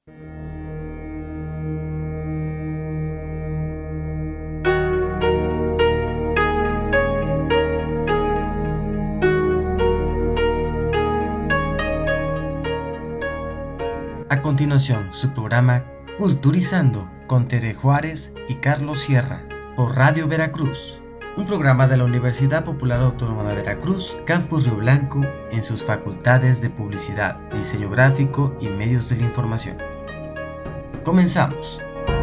A continuación, su programa Culturizando con Tere Juárez y Carlos Sierra por Radio Veracruz, un programa de la Universidad Popular Autónoma de Veracruz, Campus Río Blanco, en sus facultades de Publicidad, Diseño Gráfico y Medios de la Información. Comenzamos.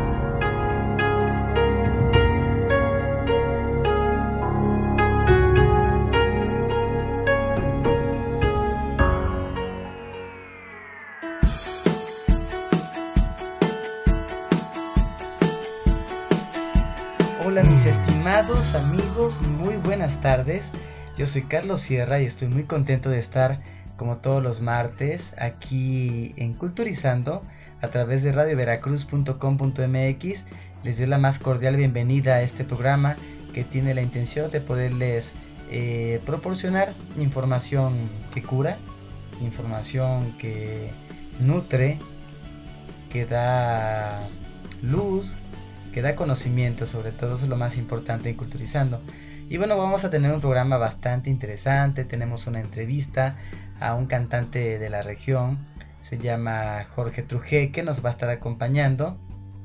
Hola mis estimados amigos, muy buenas tardes. Yo soy Carlos Sierra y estoy muy contento de estar como todos los martes aquí en Culturizando a través de radioveracruz.com.mx. Les doy la más cordial bienvenida a este programa que tiene la intención de poderles proporcionar información que cura, información que nutre, que da luz, que da conocimiento. Sobre todo eso es lo más importante en Culturizando. Y bueno, vamos a tener un programa bastante interesante. Tenemos una entrevista a un cantante de la región, se llama Jorge Trujé, que nos va a estar acompañando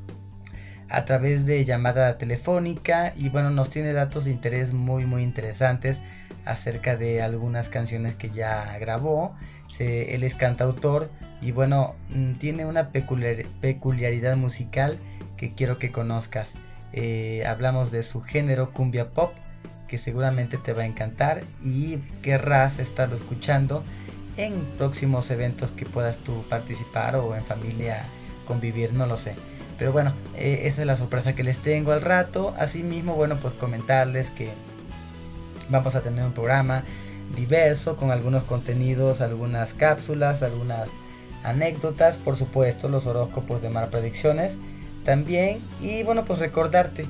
a través de llamada telefónica. Y bueno, nos tiene datos de interés muy interesantes acerca de algunas canciones que ya grabó. Él es cantautor y bueno, tiene una peculiaridad musical que quiero que conozcas. Hablamos de su género cumbia pop, que seguramente te va a encantar y querrás estarlo escuchando en próximos eventos que puedas tú participar o en familia convivir, no lo sé. Pero bueno, esa es la sorpresa que les tengo al rato. Asimismo, bueno, pues comentarles que vamos a tener un programa diverso con algunos contenidos, algunas cápsulas, algunas anécdotas, por supuesto los horóscopos de Mar Predicciones también. Y bueno, pues recordarte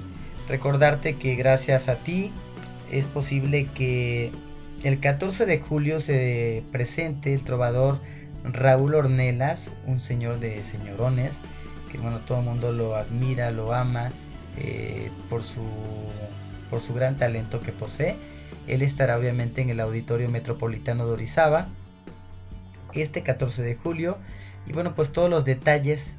que gracias a ti es posible que el 14 de julio se presente el trovador Raúl Ornelas, un señor de señorones, que bueno, todo el mundo lo admira, lo ama por su gran talento que posee. Él estará obviamente en el Auditorio Metropolitano de Orizaba este 14 de julio. Y bueno, pues todos los detalles,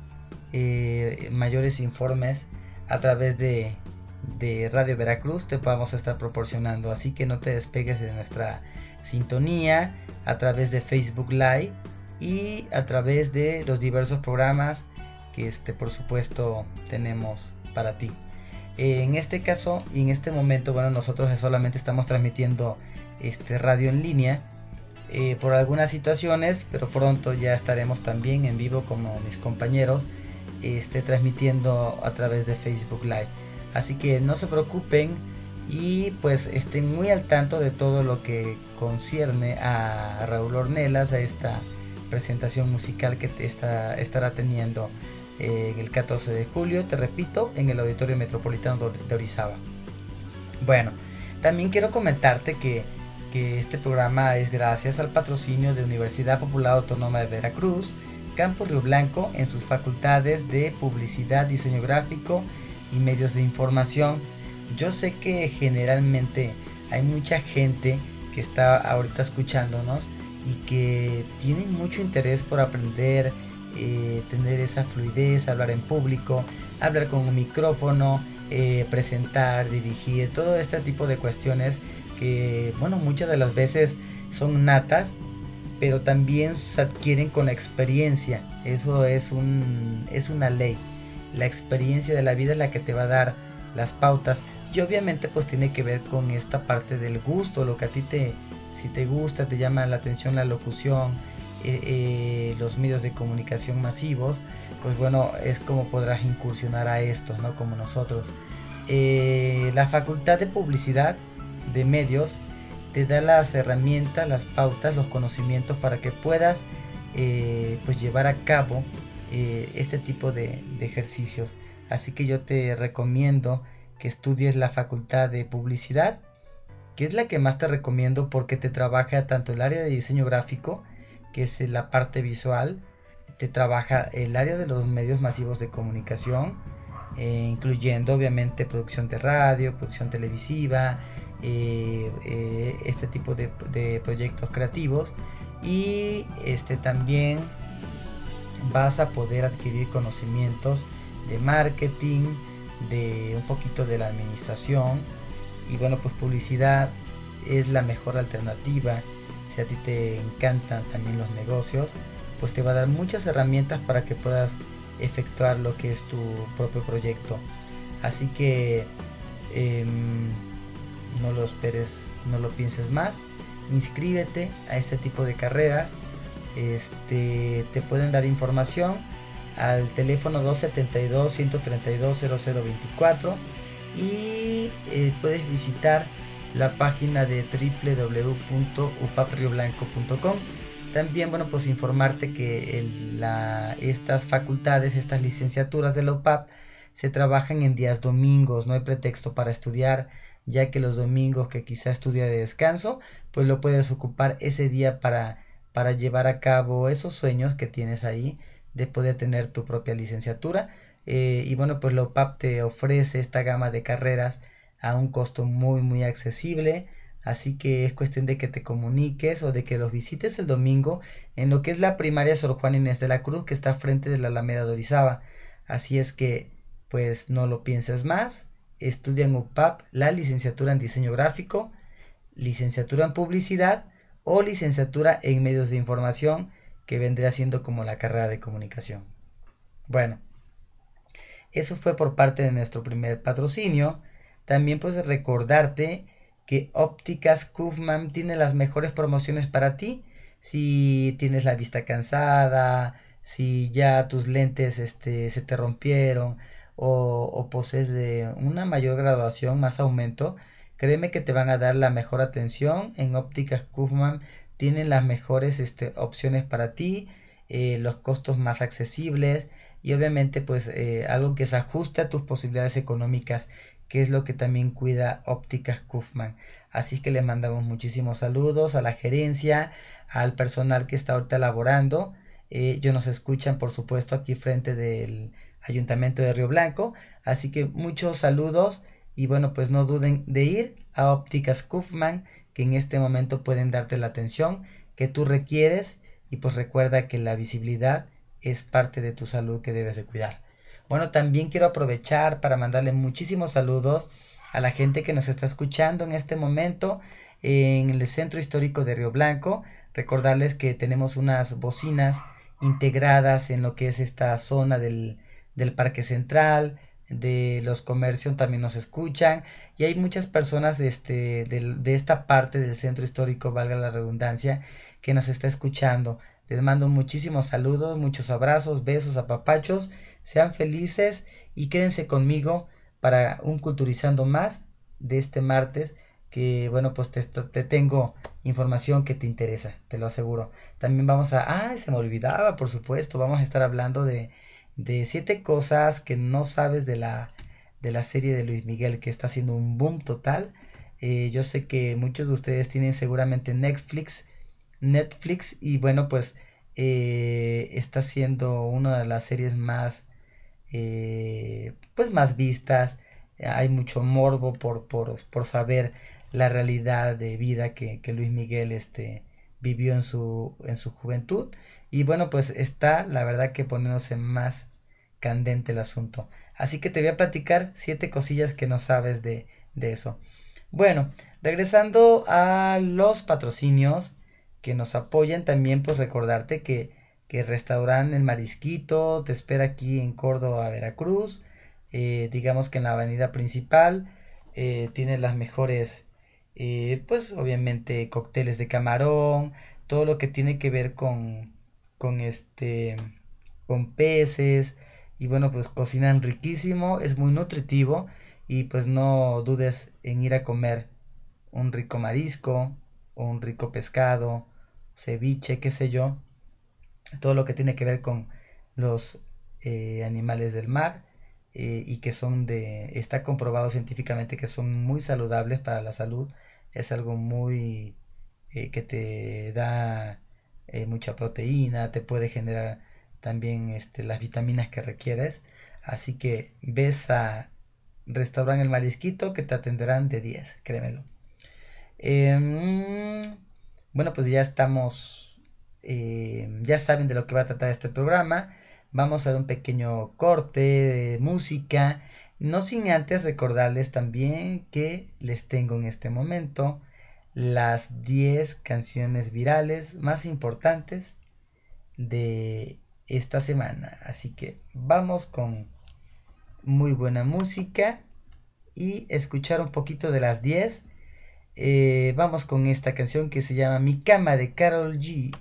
mayores informes a través de Radio Veracruz te vamos a estar proporcionando, así que no te despegues de nuestra sintonía a través de Facebook Live y a través de los diversos programas que por supuesto tenemos para ti. En este caso y en este momento, bueno, nosotros solamente estamos transmitiendo radio en línea por algunas situaciones, pero pronto ya estaremos también en vivo como mis compañeros transmitiendo a través de Facebook Live. Así que no se preocupen y pues estén muy al tanto de todo lo que concierne a Raúl Ornelas, a esta presentación musical que estará teniendo el 14 de julio, te repito, en el Auditorio Metropolitano de Orizaba. Bueno, también quiero comentarte que este programa es gracias al patrocinio de Universidad Popular Autónoma de Veracruz, Campus Río Blanco, en sus facultades de Publicidad, Diseño Gráfico y Medios de Información. Yo sé que generalmente hay mucha gente que está ahorita escuchándonos y que tiene mucho interés por aprender, tener esa fluidez, hablar en público, hablar con un micrófono, presentar, dirigir, todo este tipo de cuestiones que, bueno, muchas de las veces son natas, pero también se adquieren con la experiencia. Eso es una ley. La experiencia de la vida es la que te va a dar las pautas. Y obviamente pues tiene que ver con esta parte del gusto, lo que a ti si te gusta, te llama la atención la locución, los medios de comunicación masivos, pues bueno, es como podrás incursionar a esto, ¿no? Como nosotros. La Facultad de Publicidad de Medios te da las herramientas, las pautas, los conocimientos para que puedas pues llevar a cabo este tipo de ejercicios. Así que yo te recomiendo que estudies la Facultad de Publicidad, que es la que más te recomiendo porque te trabaja tanto el área de diseño gráfico, que es la parte visual, te trabaja el área de los medios masivos de comunicación, incluyendo obviamente producción de radio, producción televisiva, este tipo de proyectos creativos. Y también vas a poder adquirir conocimientos de marketing, de un poquito de la administración. Y bueno, pues publicidad es la mejor alternativa. Si a ti te encantan también los negocios, pues te va a dar muchas herramientas para que puedas efectuar lo que es tu propio proyecto. Así que no lo esperes, no lo pienses más. Inscríbete a este tipo de carreras. Te pueden dar información al teléfono 272-132-0024 y puedes visitar la página de www.upaprioblanco.com. También, bueno, pues informarte que estas facultades, estas licenciaturas de la UPAP se trabajan en días domingos. No hay pretexto para estudiar, ya que los domingos que quizá estudia de descanso, pues lo puedes ocupar ese día para llevar a cabo esos sueños que tienes ahí de poder tener tu propia licenciatura. Y bueno, pues la UPAP te ofrece esta gama de carreras a un costo muy muy accesible. Así que es cuestión de que te comuniques o de que los visites el domingo en lo que es la primaria Sor Juana Inés de la Cruz, que está frente de la Alameda de Orizaba. Así es que pues no lo pienses más. Estudia en UPAP la licenciatura en diseño gráfico, licenciatura en publicidad o licenciatura en medios de información, que vendría siendo como la carrera de comunicación. Bueno, eso fue por parte de nuestro primer patrocinio. También pues recordarte que Ópticas Kaufman tiene las mejores promociones para ti. Si tienes la vista cansada, si ya tus lentes se te rompieron o posees de una mayor graduación, más aumento, créeme que te van a dar la mejor atención. En Ópticas Kaufman tienen las mejores opciones para ti, los costos más accesibles y obviamente pues algo que se ajuste a tus posibilidades económicas, que es lo que también cuida Ópticas Kaufman. Así que le mandamos muchísimos saludos a la gerencia, al personal que está ahorita laborando. Ellos nos escuchan por supuesto aquí frente del Ayuntamiento de Río Blanco. Así que muchos saludos y bueno, pues no duden de ir a Ópticas Kaufman, que en este momento pueden darte la atención que tú requieres. Y pues recuerda que la visibilidad es parte de tu salud que debes de cuidar. Bueno, también quiero aprovechar para mandarle muchísimos saludos a la gente que nos está escuchando en este momento en el Centro Histórico de Río Blanco. Recordarles que tenemos unas bocinas integradas en lo que es esta zona del Parque Central, de los comercios también nos escuchan y hay muchas personas de esta parte del centro histórico, valga la redundancia, que nos está escuchando. Les mando muchísimos saludos, muchos abrazos, besos, apapachos, sean felices y quédense conmigo para un Culturizando más de este martes, que bueno, pues te tengo información que te interesa, te lo aseguro. También vamos se me olvidaba, por supuesto, vamos a estar hablando de 7 cosas que no sabes de la serie de Luis Miguel, que está haciendo un boom total. Yo sé que muchos de ustedes tienen seguramente Netflix y bueno, pues está siendo una de las series más pues más vistas. Hay mucho morbo por saber la realidad de vida que Luis Miguel vivió en su juventud. Y bueno, pues está la verdad que poniéndose más candente el asunto. Así que te voy a platicar 7 cosillas que no sabes de eso. Bueno, regresando a los patrocinios que nos apoyan, también pues recordarte que el restaurante El Marisquito te espera aquí en Córdoba, Veracruz. Digamos que en la avenida principal tiene las mejores, pues obviamente cócteles de camarón, todo lo que tiene que ver con con peces. Y bueno, pues cocinan riquísimo, es muy nutritivo y pues no dudes en ir a comer un rico marisco o un rico pescado, ceviche, qué sé yo, todo lo que tiene que ver con los animales del mar, y que está comprobado científicamente que son muy saludables para la salud. Es algo muy que te da mucha proteína, te puede generar también las vitaminas que requieres. Así que ves a Restaurante El Marisquito que te atenderán de 10, créemelo. Bueno, pues ya estamos, ya saben de lo que va a tratar este programa. Vamos a ver un pequeño corte de música, no sin antes recordarles también que les tengo en este momento las 10 canciones virales más importantes de esta semana. Así que vamos con muy buena música y escuchar un poquito de las 10. Vamos con esta canción que se llama Mi Cama de Karol G.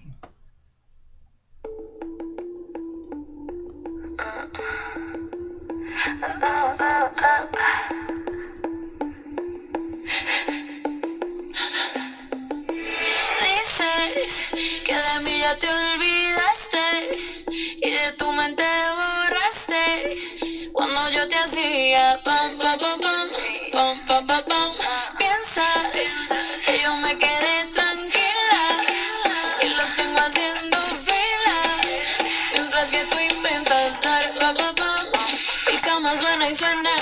Dices que de mí ya te olvidaste y de tu mente borraste cuando yo te hacía pam pam pam pam pam pam pam pam. Piensas que yo me quedé tranquila y los tengo haciendo fila mientras que tú intentas dar pam pam pam. Mi cama suena y suena.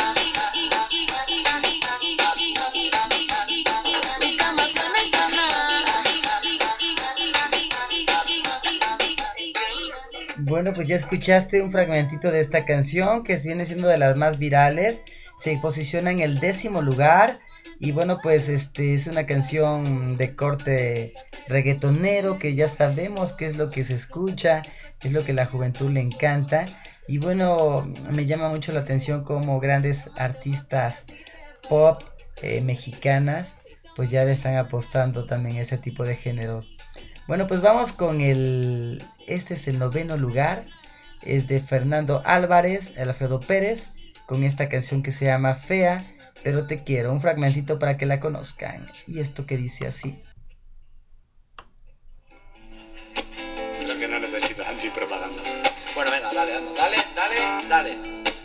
Bueno, pues ya escuchaste un fragmentito de esta canción que viene siendo de las más virales. Se posiciona en el 10º lugar. Y bueno, pues es una canción de corte reggaetonero que ya sabemos qué es lo que se escucha, qué es lo que a la juventud le encanta. Y bueno, me llama mucho la atención como grandes artistas pop mexicanas pues ya le están apostando también a ese tipo de géneros. Bueno, pues vamos con este es el 9º lugar, es de Fernando Álvarez, Alfredo Pérez, con esta canción que se llama Fea, pero te quiero, un fragmentito para que la conozcan, y esto que dice así. Creo que no necesitas antipropaganda. Bueno, venga, dale.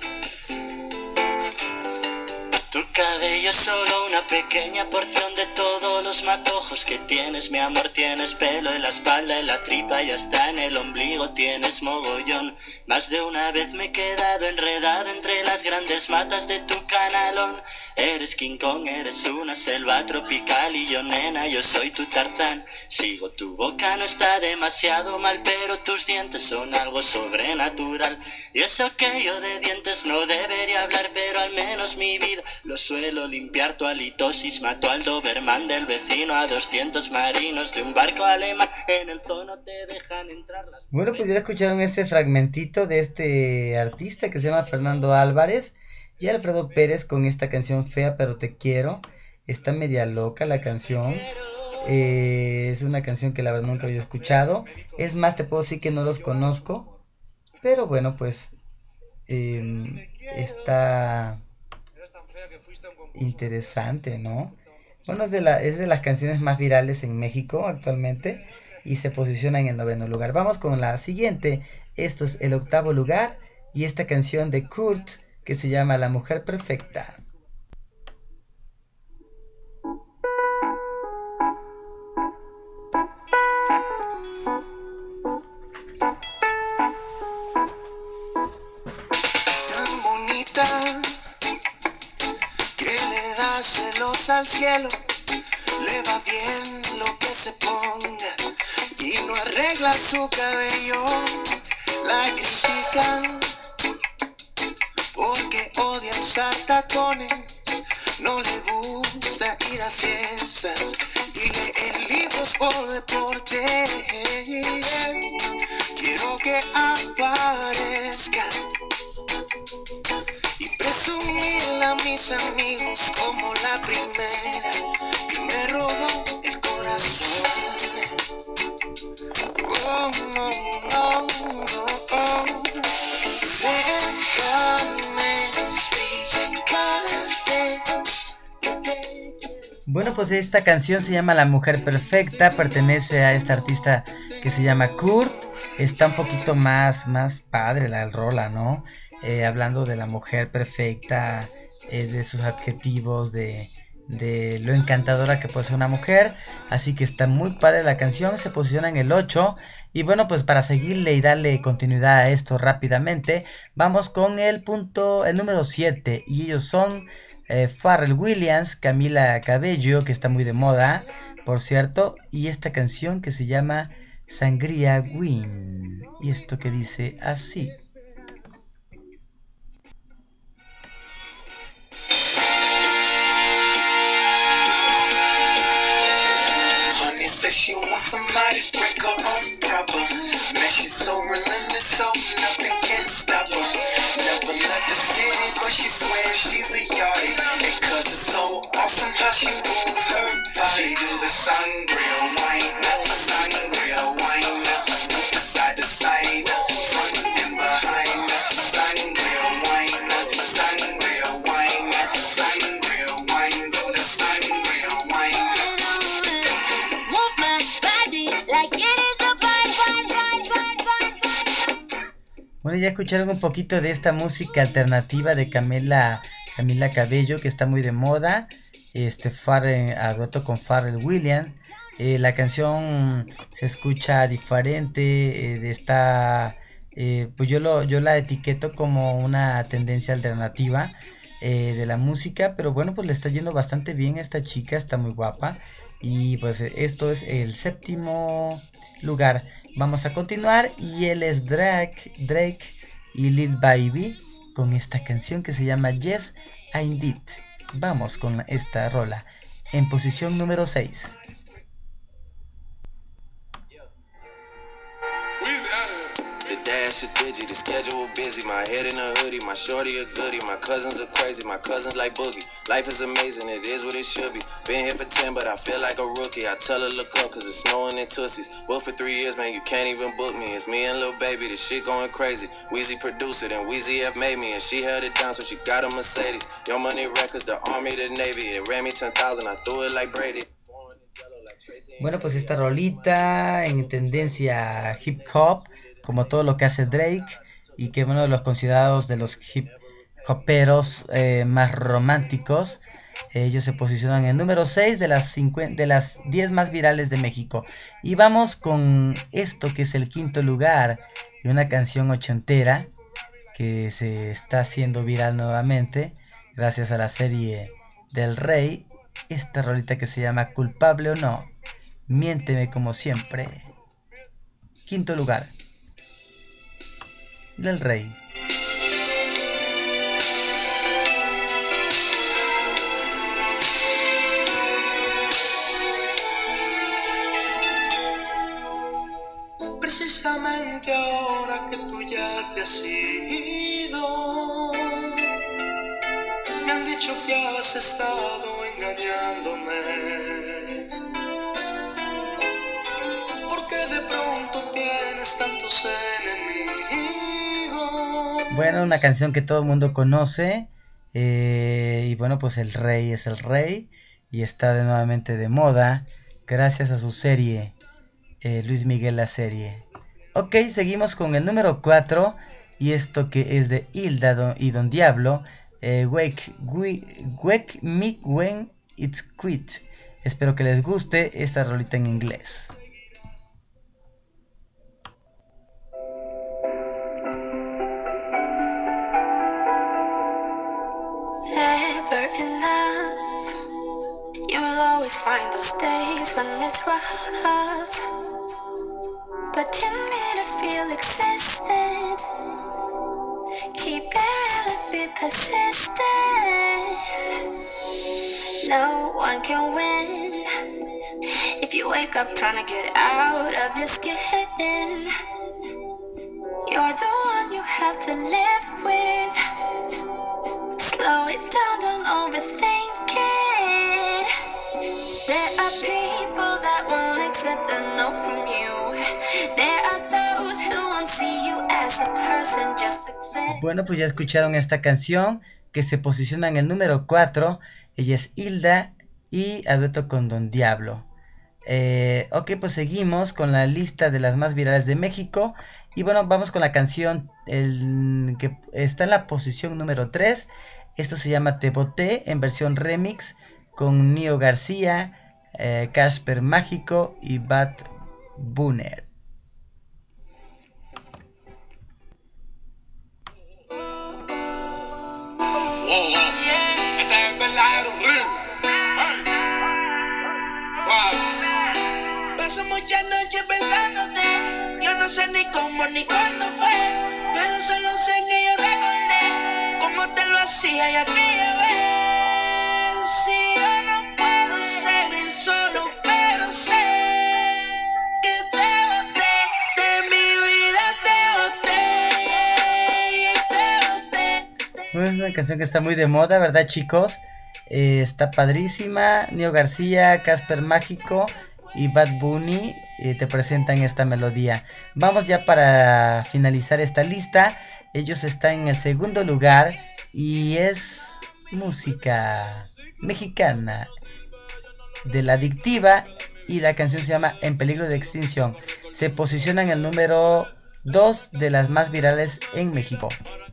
Tu cabello es solo una pequeña porción de todos los matojos que tienes, mi amor. Tienes pelo en la espalda, en la tripa y hasta en el ombligo tienes mogollón. Más de una vez me he quedado enredado entre las grandes matas de tu canalón. Eres King Kong, eres una selva tropical y yo, nena, yo soy tu Tarzán. Sigo tu boca, no está demasiado mal, pero tus dientes son algo sobrenatural. Y eso que yo de dientes no debería hablar, pero al menos mi vida lo suelo limpiar. Tu halitosis mató al Doberman del vecino, a 200 marinos de un barco alemán. En el zoo no te dejan entrar las... Bueno, pues ya escucharon este fragmentito de este artista que se llama Fernando Álvarez y Alfredo Pérez con esta canción Fea pero te quiero. Está media loca la canción. Es una canción que la verdad nunca había escuchado. Es más, te puedo decir que no los conozco. Pero bueno, pues está interesante, ¿no? Bueno, es de las canciones más virales en México actualmente y se posiciona en el 9º lugar. Vamos con la siguiente. Esto es el 8º lugar y esta canción de Kurt que se llama La Mujer Perfecta. Tan bonita que le da celos al cielo, le va bien lo que se ponga y no arregla su cabello. La critican porque odia usar tacones, no le gusta ir a fiestas y lee libros por deporte. Quiero que aparezca y presumirle a mis amigos como la primera que me robó el corazón. Oh, no, no, no, oh. Déjame explicarte que te quiero. Bueno, pues esta canción se llama La Mujer Perfecta, pertenece a este artista que se llama Kurt. Está un poquito más padre la rola, ¿no? Hablando de la mujer perfecta, de sus adjetivos, de de lo encantadora que puede ser una mujer. Así que está muy padre la canción, se posiciona en el 8. Y bueno, pues para seguirle y darle continuidad a esto rápidamente, vamos con el número 7. Y ellos son Pharrell Williams, Camila Cabello, que está muy de moda, por cierto. Y esta canción que se llama Sangria Win. Y esto que dice así. Says she wants somebody to break her off proper. Man, she's so relentless, so nothing can stop her. Never left the city, but she swears she's a yardie. And cause it's so awesome how she moves her body. She do the sangria wine, sangria wine, side to side, front and behind. Sangria wine, sangria wine, sangria wine, do the sangria wine. Bueno, ya escucharon un poquito de esta música alternativa de Camila Cabello, que está muy de moda. A dueto con Pharrell Williams. La canción se escucha diferente. Pues yo la etiqueto como una tendencia alternativa de la música. Pero bueno, pues le está yendo bastante bien a esta chica, está muy guapa. Y pues esto es el 7º lugar. Vamos a continuar y él es Drake y Lil Baby con esta canción que se llama Yes I Did. Vamos con esta rola en posición número 6. The dash a digi, the schedule busy. My head in a hoodie, my shorty a goodie. My cousins are crazy, my cousins like boogie. Life is amazing, it is what it should be. Been here for 10, but I feel like a rookie. I tell her look up, cause it's snowing in Tootsies. Well, for 3 years, man, you can't even book me. It's me and Lil Baby, the shit going crazy. Weezy produced it, and Weezy F made me. And she held it down, so she got a Mercedes. Your Money Records, the Army, the Navy. It ran me 10,000, I threw it like Brady. Bueno, pues esta rolita en tendencia hip hop, como todo lo que hace Drake, y que es uno de los considerados de los hip hoperos más románticos. Ellos se posicionan en el número 6 de las 10 más virales de México. Y vamos con esto que es el 5º lugar de una canción ochentera que se está haciendo viral nuevamente gracias a la serie del Rey. Esta rolita que se llama Culpable o No, Miénteme como siempre. 5º lugar del Rey. Precisamente ahora que tú ya te has ido, me han dicho que has estado engañándome, porque de pronto tienes tantos enemigos. Bueno, una canción que todo el mundo conoce. Y bueno, pues el Rey es el Rey y está nuevamente de moda gracias a su serie, Luis Miguel la serie. Ok, seguimos con el número 4 y esto que es de Hilda y Don Diablo, Wake Me When It's Quit. Espero que les guste esta rolita en inglés. Find those days when it's rough, but you made it feel existed. Keep it real and be persistent. No one can win if you wake up trying to get out of your skin. You're the one you have to live with. Slow it down, don't overthink it. There are people that won't accept a no from you. There are those who won't see you as a person, just accept. Bueno, pues ya escucharon esta canción que se posiciona en el número 4. Ella es Hilda y a dueto con Don Diablo. Ok, pues seguimos con la lista de las más virales de México. Y bueno, vamos con la canción que está en la posición número 3. Esto se llama Te Boté en versión remix con Nio García, Casper Mágico y Bad Bunny. Paso muchas noches pensándote, yo no sé ni cómo ni cuándo fue, pero solo sé que yo recordé cómo te lo hacía y aquella vez. Si yo no puedo seguir solo, pero sé que te boté, de mi vida te boté. Es una canción que está muy de moda, ¿verdad, chicos? Está padrísima. Nio García, Casper Mágico y Bad Bunny te presentan esta melodía. Vamos ya para finalizar esta lista. Ellos están en el segundo lugar y es música mexicana de La Adictiva y la canción se llama En Peligro de Extinción. Se posiciona en el número 2 de las más virales en México.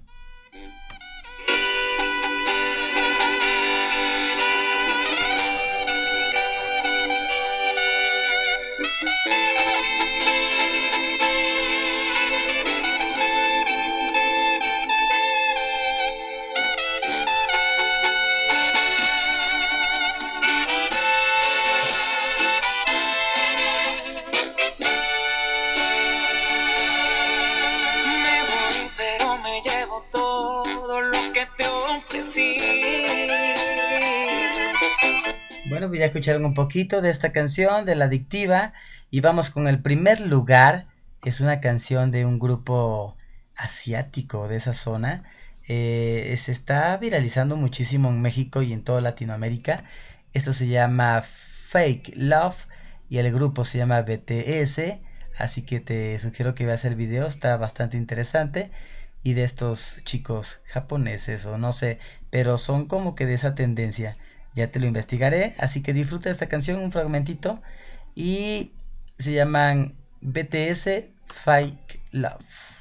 Bueno, pues ya escucharon un poquito de esta canción de La Adictiva y vamos con el primer lugar. Es una canción de un grupo asiático de esa zona. Se está viralizando muchísimo en México y en toda Latinoamérica. Esto se llama Fake Love y el grupo se llama BTS. Así que te sugiero que veas el video, está bastante interesante. Y de estos chicos japoneses o no sé, pero son como que de esa tendencia. Ya te lo investigaré, así que disfruta de esta canción, un fragmentito. Y se llaman BTS Fake Love.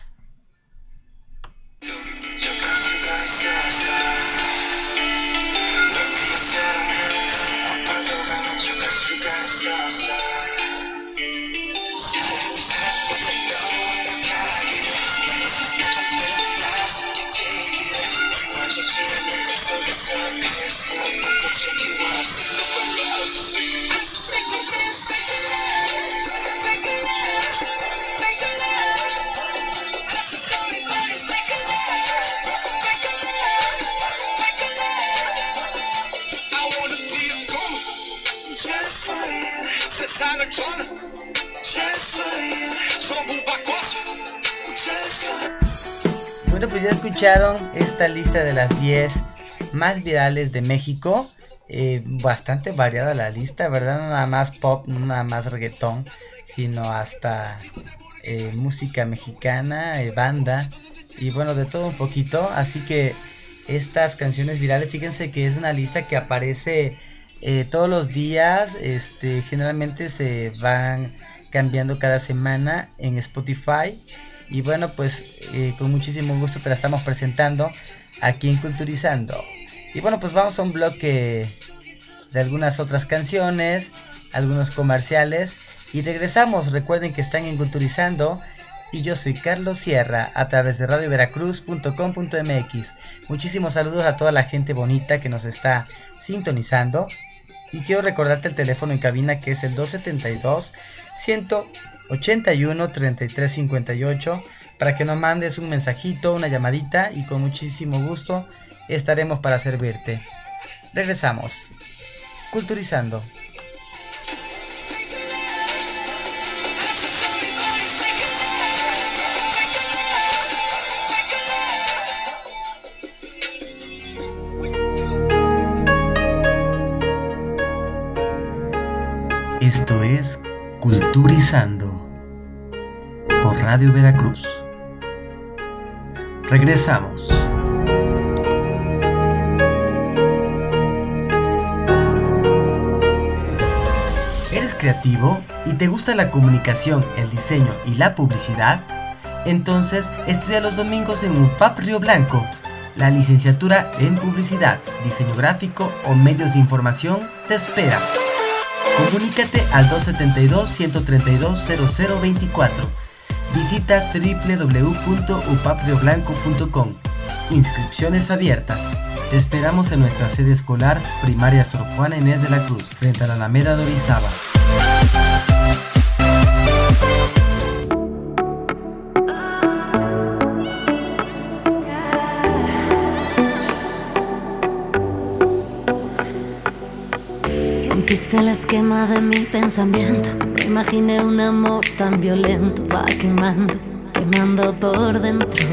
Bueno, pues ya escucharon esta lista de las 10 más virales de México. Bastante variada la lista, ¿verdad? No nada más pop, no nada más reggaetón, sino hasta música mexicana, banda y bueno, de todo un poquito. Así que estas canciones virales, fíjense que es una lista que aparece todos los días. Generalmente se van cambiando cada semana en Spotify. Y bueno, pues con muchísimo gusto te la estamos presentando aquí en Culturizando. Y bueno, pues vamos a un bloque de algunas otras canciones, algunos comerciales y regresamos. Recuerden que están en Culturizando y yo soy Carlos Sierra a través de radioveracruz.com.mx. Muchísimos saludos a toda la gente bonita que nos está sintonizando y quiero recordarte el teléfono en cabina, que es el 272-181-3358, para que nos mandes un mensajito, una llamadita y con muchísimo gusto estaremos para servirte. Regresamos. Culturizando. Esto es Culturizando por Radio Veracruz. Regresamos. ¿Eres creativo y te gusta la comunicación, el diseño y la publicidad? Entonces estudia los domingos en UPAP Río Blanco. La licenciatura en Publicidad, Diseño Gráfico o Medios de Información te espera. Comunícate al 272-132-0024. Visita www.upaprioblanco.com. Inscripciones abiertas. Te esperamos en nuestra sede escolar primaria Sor Juana Inés de la Cruz, frente a la Alameda de Orizaba. Rompiste el esquema de mi pensamiento. No imaginé un amor tan violento. Va quemando, quemando por dentro.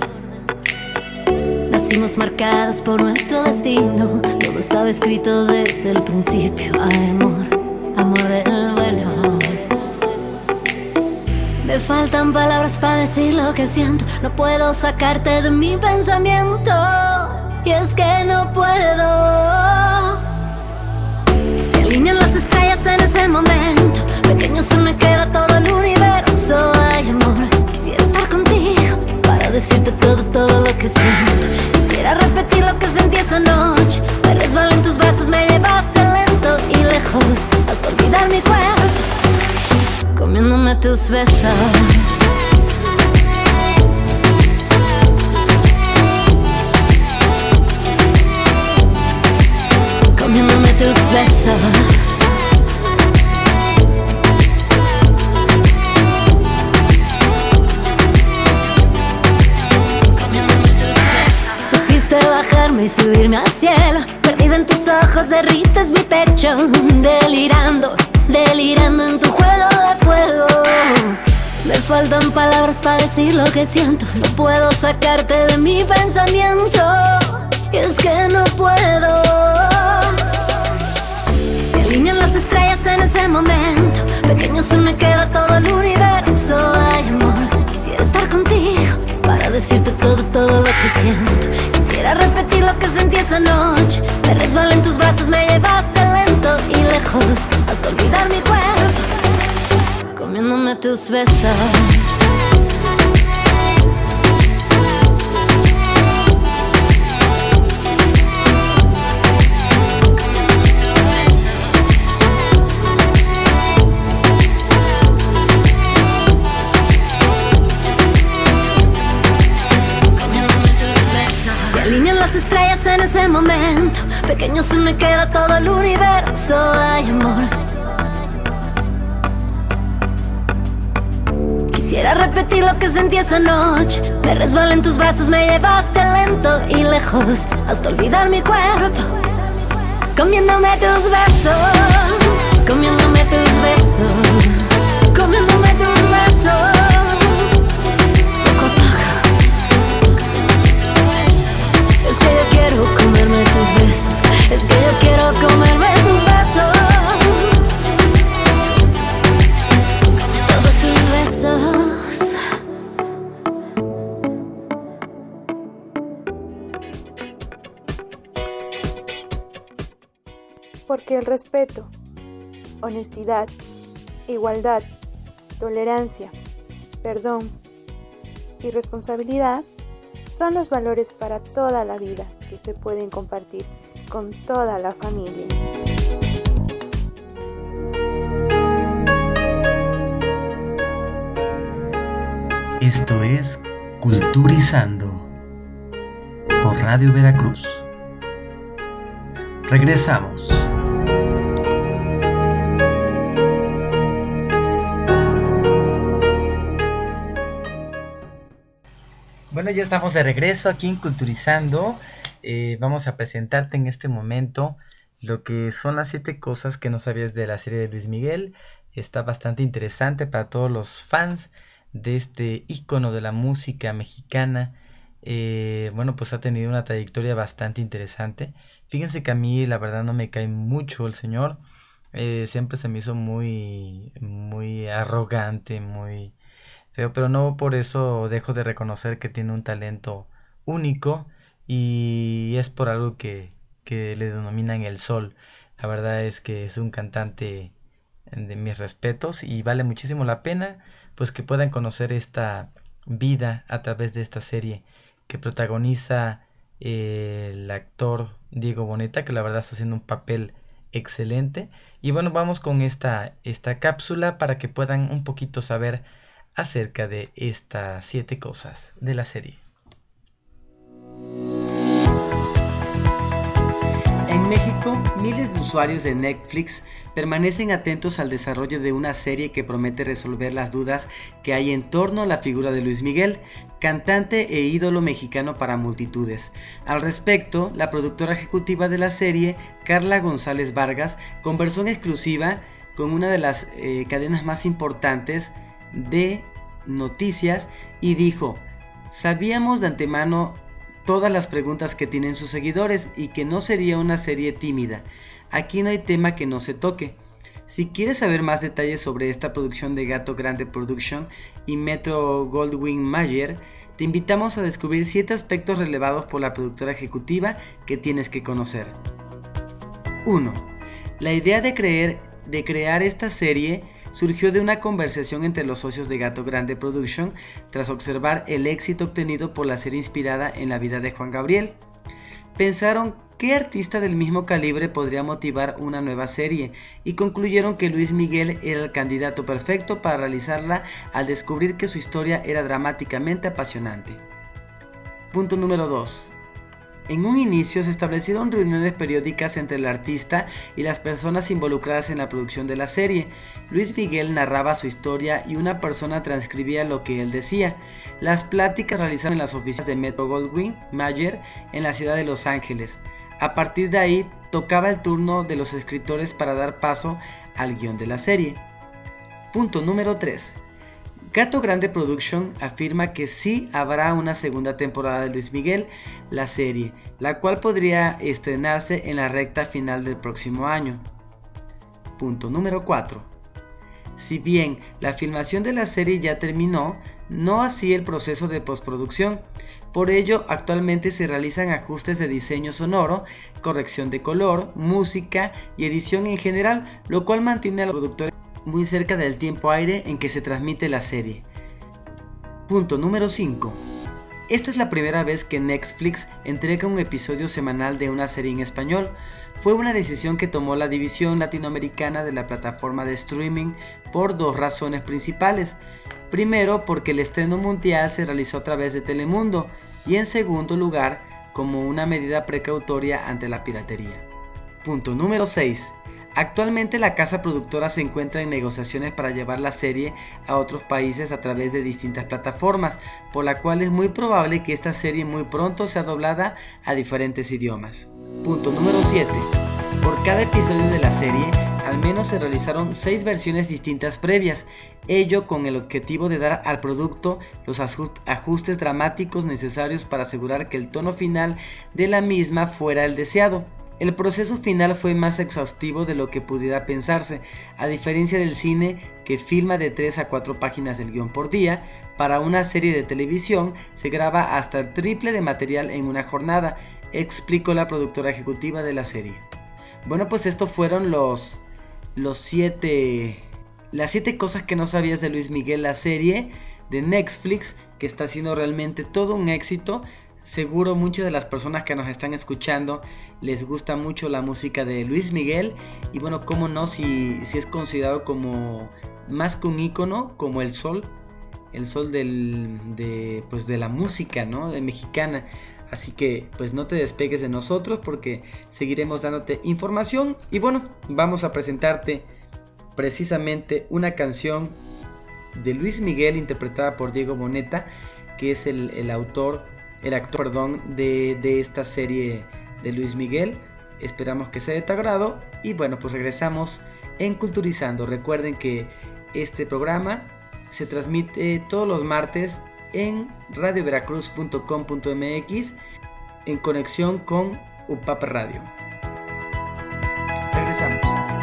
Nacimos marcados por nuestro destino. Todo estaba escrito desde el principio. Ay, amor, amor del bueno. Me faltan palabras para decir lo que siento. No puedo sacarte de mi pensamiento. Y es que no puedo. Se alinean las estrellas en ese momento. Pequeño se me queda todo el universo. Ay, amor, quisiera estar contigo para decirte todo lo que siento. Quisiera repetir lo que sentí esa noche. Me resbalé en tus brazos, me llevaste lento y lejos, hasta olvidar mi cuerpo, comiéndome tus besos. Comiéndome tus besos. Bajarme y subirme al cielo. Perdida en tus ojos, derrites mi pecho. Delirando, delirando en tu juego de fuego. Me faltan palabras para decir lo que siento. No puedo sacarte de mi pensamiento. Y es que no puedo. Se alinean las estrellas en ese momento. Pequeño se me queda todo el universo. Ay, amor, quisiera estar contigo para decirte todo lo que siento. Quisiera repetir lo que sentí esa noche. Me resbalé en tus brazos, me llevaste lento y lejos, hasta olvidar mi cuerpo, comiéndome tus besos. Las estrellas en ese momento. Pequeño se me queda todo el universo. Ay, amor, quisiera repetir lo que sentí esa noche. Me resbalé en tus brazos, me llevaste lento y lejos, hasta olvidar mi cuerpo, comiéndome tus besos. Comiéndome tus besos. Comiéndome tus besos. Quiero comerme tus besos. Es que yo quiero comerme tus besos. Todos tus besos. Porque el respeto, honestidad, igualdad, tolerancia, perdón y responsabilidad son los valores para toda la vida que se pueden compartir con toda la familia. Esto es Culturizando por Radio Veracruz. Regresamos. Bueno, ya estamos de regreso aquí en Culturizando. Vamos a presentarte en este momento lo que son las 7 cosas que no sabías de la serie de Luis Miguel. Está bastante interesante para todos los fans de este ícono de la música mexicana. Bueno, pues ha tenido una trayectoria bastante interesante. Fíjense que a mí la verdad no me cae mucho el señor. Siempre se me hizo muy arrogante, muy feo, pero no por eso dejo de reconocer que tiene un talento único y es por algo que le denominan el Sol. La verdad es que es un cantante de mis respetos y vale muchísimo la pena pues que puedan conocer esta vida a través de esta serie que protagoniza el actor Diego Boneta, que la verdad está haciendo un papel excelente. Y bueno, vamos con esta cápsula para que puedan un poquito saber acerca de estas 7 cosas de la serie. En México, miles de usuarios de Netflix permanecen atentos al desarrollo de una serie que promete resolver las dudas que hay en torno a la figura de Luis Miguel, cantante e ídolo mexicano para multitudes. Al respecto, la productora ejecutiva de la serie, Carla González Vargas, conversó en exclusiva con una de las cadenas más importantes de noticias y dijo: "Sabíamos de antemano todas las preguntas que tienen sus seguidores y que no sería una serie tímida. Aquí no hay tema que no se toque. Si quieres saber más detalles sobre esta producción de Gato Grande Production y Metro-Goldwyn-Mayer, te invitamos a descubrir 7 aspectos relevados por la productora ejecutiva que tienes que conocer. 1. La idea de crear esta serie surgió de una conversación entre los socios de Gato Grande Production tras observar el éxito obtenido por la serie inspirada en la vida de Juan Gabriel. Pensaron qué artista del mismo calibre podría motivar una nueva serie y concluyeron que Luis Miguel era el candidato perfecto para realizarla al descubrir que su historia era dramáticamente apasionante. Punto número 2. En un inicio se establecieron reuniones periódicas entre el artista y las personas involucradas en la producción de la serie. Luis Miguel narraba su historia y una persona transcribía lo que él decía. Las pláticas realizaron en las oficinas de Metro-Goldwyn-Mayer en la ciudad de Los Ángeles. A partir de ahí tocaba el turno de los escritores para dar paso al guión de la serie. Punto número 3. Gato Grande Production afirma que sí habrá una segunda temporada de Luis Miguel, la serie, la cual podría estrenarse en la recta final del próximo año. Punto número 4. Si bien la filmación de la serie ya terminó, no así el proceso de postproducción. Por ello, actualmente se realizan ajustes de diseño sonoro, corrección de color, música y edición en general, lo cual mantiene a los productores muy cerca del tiempo aire en que se transmite la serie. Punto número 5. Esta es la primera vez que Netflix entrega un episodio semanal de una serie en español. Fue una decisión que tomó la división latinoamericana de la plataforma de streaming por 2 razones principales. Primero, porque el estreno mundial se realizó a través de Telemundo, y en segundo lugar, como una medida precautoria ante la piratería. Punto número 6. Actualmente la casa productora se encuentra en negociaciones para llevar la serie a otros países a través de distintas plataformas, por la cual es muy probable que esta serie muy pronto sea doblada a diferentes idiomas. Punto número 7. Por cada episodio de la serie, al menos se realizaron 6 versiones distintas previas, ello con el objetivo de dar al producto los ajustes dramáticos necesarios para asegurar que el tono final de la misma fuera el deseado. El proceso final fue más exhaustivo de lo que pudiera pensarse, a diferencia del cine que filma de 3 a 4 páginas del guión por día. Para una serie de televisión se graba hasta el triple de material en una jornada, explicó la productora ejecutiva de la serie. Bueno, pues estos fueron las 7 cosas que no sabías de Luis Miguel, la serie de Netflix, que está haciendo realmente todo un éxito. Seguro muchas de las personas que nos están escuchando les gusta mucho la música de Luis Miguel, y bueno, cómo no, si es considerado como más que un ícono, como el sol de la música, ¿no?, de mexicana. Así que pues no te despegues de nosotros porque seguiremos dándote información. Y bueno, vamos a presentarte precisamente una canción de Luis Miguel interpretada por Diego Boneta, que es el actor de esta serie de Luis Miguel. Esperamos que sea de tu agrado y bueno, pues regresamos en Culturizando. Recuerden que este programa se transmite todos los martes en radioveracruz.com.mx en conexión con UPAP Radio. Regresamos.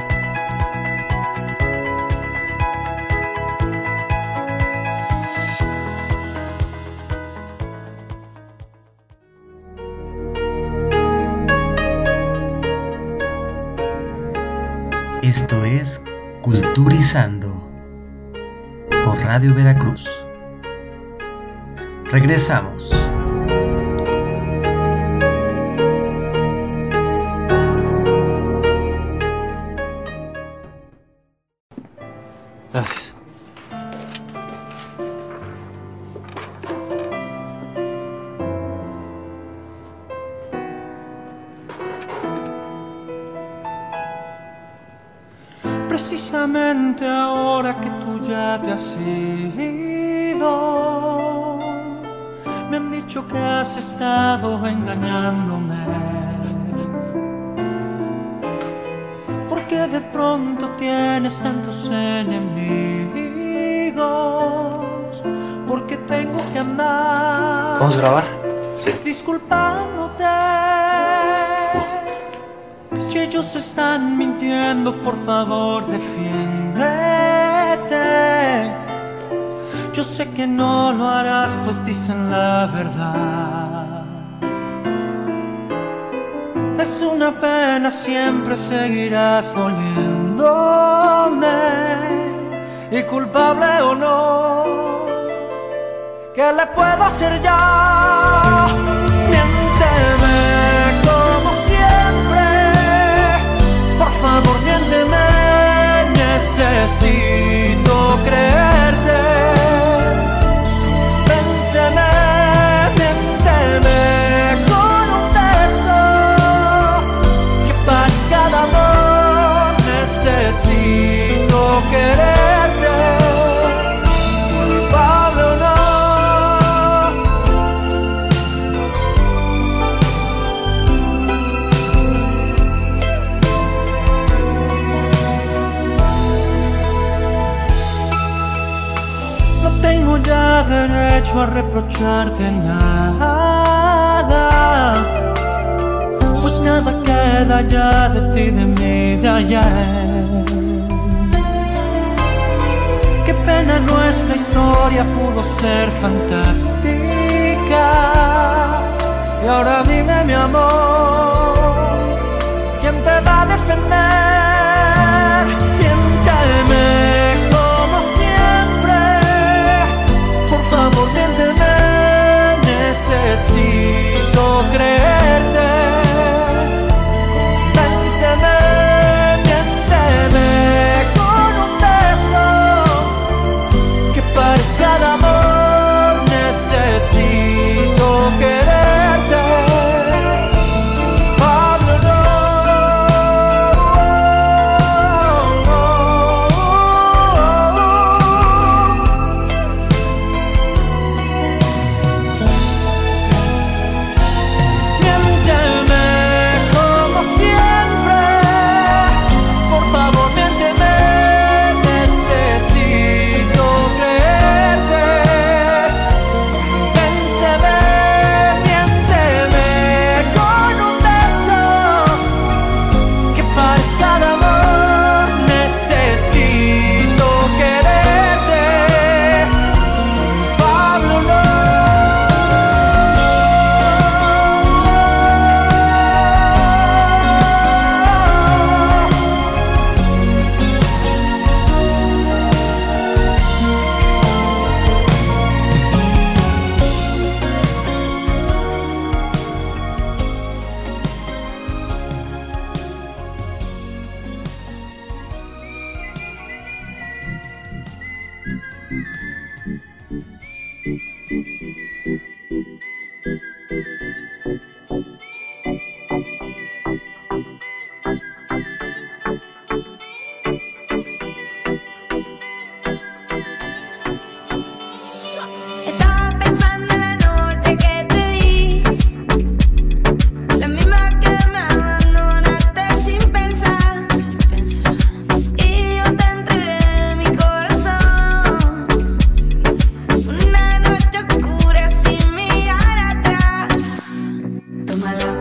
Esto es Culturizando por Radio Veracruz. Regresamos. precisamente ahora que tú ya te has ido. Me han dicho que has estado engañándome, porque de pronto tienes tantos enemigos, porque tengo que andar. ¿Vamos a grabar? Disculpándote. Si ellos están mintiendo, por favor defiéndete. Yo sé que no lo harás, pues dicen la verdad. Es una pena, siempre seguirás doliéndome. Y culpable o no, ¿qué le puedo hacer ya? Miénteme como siempre, por favor miénteme, necesito creerte. Vénceme, miénteme con un beso que parezca de amor, necesito quererte. Culpable o no. No tengo ya derecho a reprocharte nada, pues nada queda ya de ti, de mí, de ayer. Qué pena, nuestra historia pudo ser fantástica. Y ahora dime, mi amor, ¿quién te va a defender? Miénteme como siempre, por favor miénteme, necesito creerte. Vénceme, miénteme con un beso que parezca de amor, necesito quererte. Pablo, no. Miénteme como siempre, por favor miénteme, necesito creerte. Vénceme, miénteme con un beso que parezca de amor, necesito quererte. Pablo, no. Estaba pensando en la noche que te di, la misma que me abandonaste sin pensar. Y yo te entregué mi corazón, una noche oscura sin mirar atrás. Toma la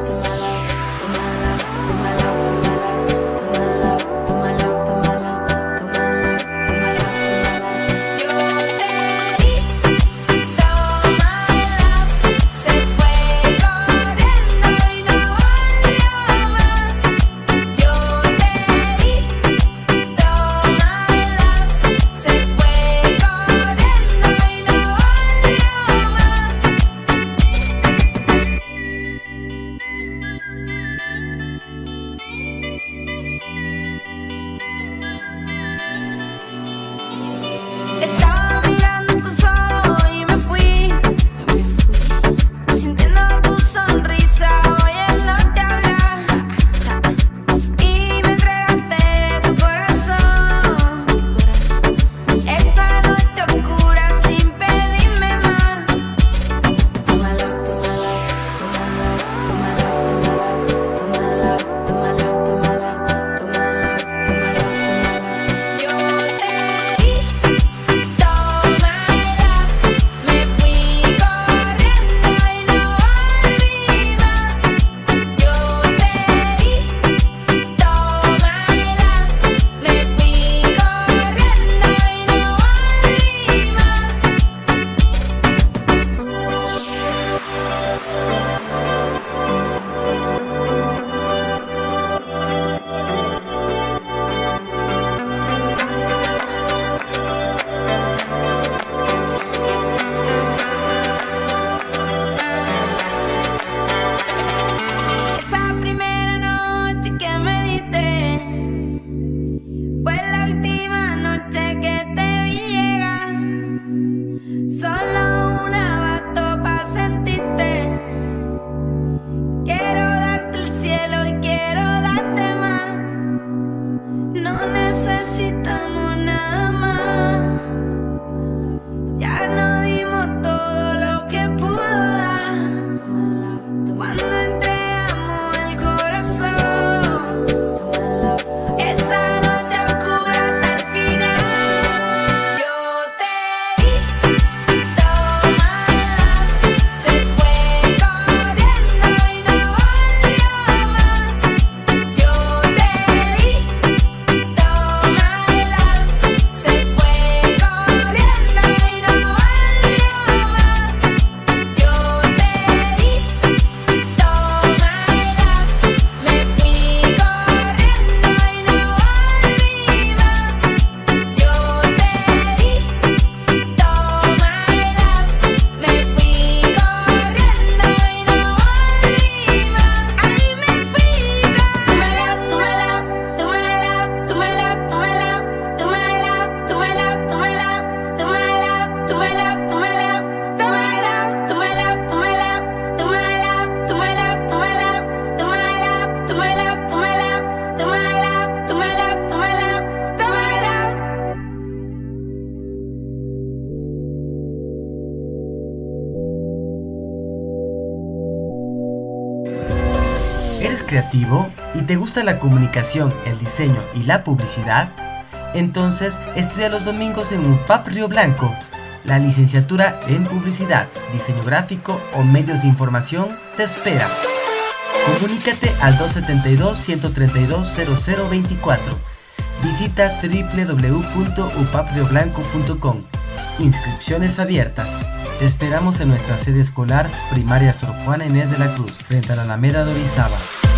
¿Eres creativo y te gusta la comunicación, el diseño y la publicidad? Entonces estudia los domingos en UPAP Río Blanco. La licenciatura en Publicidad, Diseño Gráfico o Medios de Información te espera. Comunícate al 272-132-0024. Visita www.upaprioblanco.com. Inscripciones abiertas. Te esperamos en nuestra sede escolar primaria Sor Juana Inés de la Cruz, frente a la Alameda de Orizaba.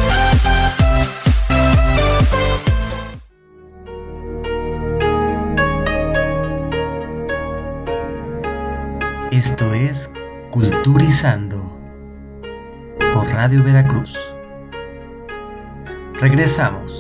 Esto es Culturizando por Radio Veracruz. Regresamos.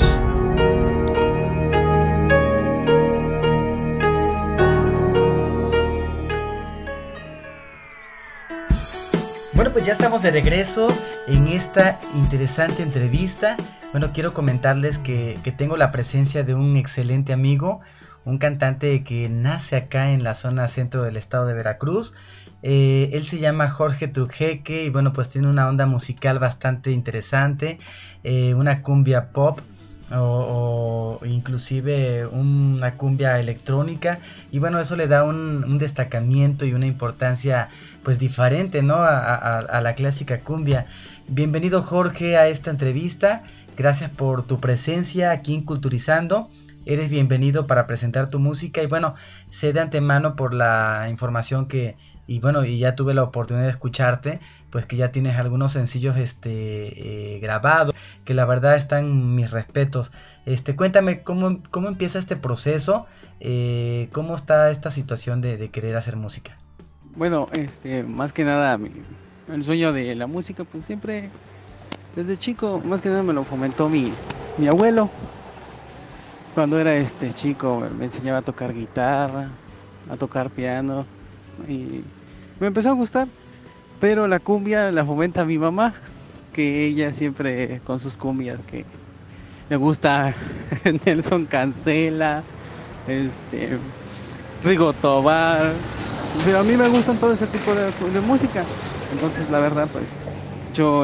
Bueno, pues ya estamos de regreso en esta interesante entrevista. Bueno, quiero comentarles que tengo la presencia de un excelente amigo, un cantante que nace acá en la zona centro del estado de Veracruz. Él se llama Jorge Trujeque y bueno, pues tiene una onda musical bastante interesante, una cumbia pop o inclusive una cumbia electrónica, y bueno, eso le da un destacamiento y una importancia pues diferente, ¿no? a la clásica cumbia. Bienvenido, Jorge, a esta entrevista. Gracias por tu presencia aquí en Culturizando. Eres bienvenido para presentar tu música y bueno, sé de antemano por la información y ya tuve la oportunidad de escucharte, pues que ya tienes algunos sencillos grabados, que la verdad están mis respetos. Cuéntame cómo empieza este proceso, cómo está esta situación de querer hacer música. Bueno, más que nada el sueño de la música, pues siempre desde chico, más que nada me lo fomentó mi abuelo. Cuando era chico me enseñaba a tocar guitarra, a tocar piano y me empezó a gustar, pero la cumbia la fomenta mi mamá, que ella siempre con sus cumbias, que le gusta Nelson Cancela, Rigo Tobar, pero a mí me gustan todo ese tipo de música. Entonces la verdad pues yo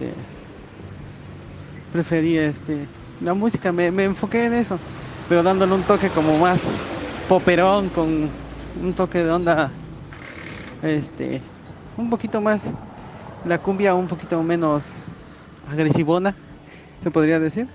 preferí la música, me enfoqué en eso, pero dándole un toque como más poperón, con un toque de onda un poquito más, la cumbia un poquito menos agresivona, se podría decir.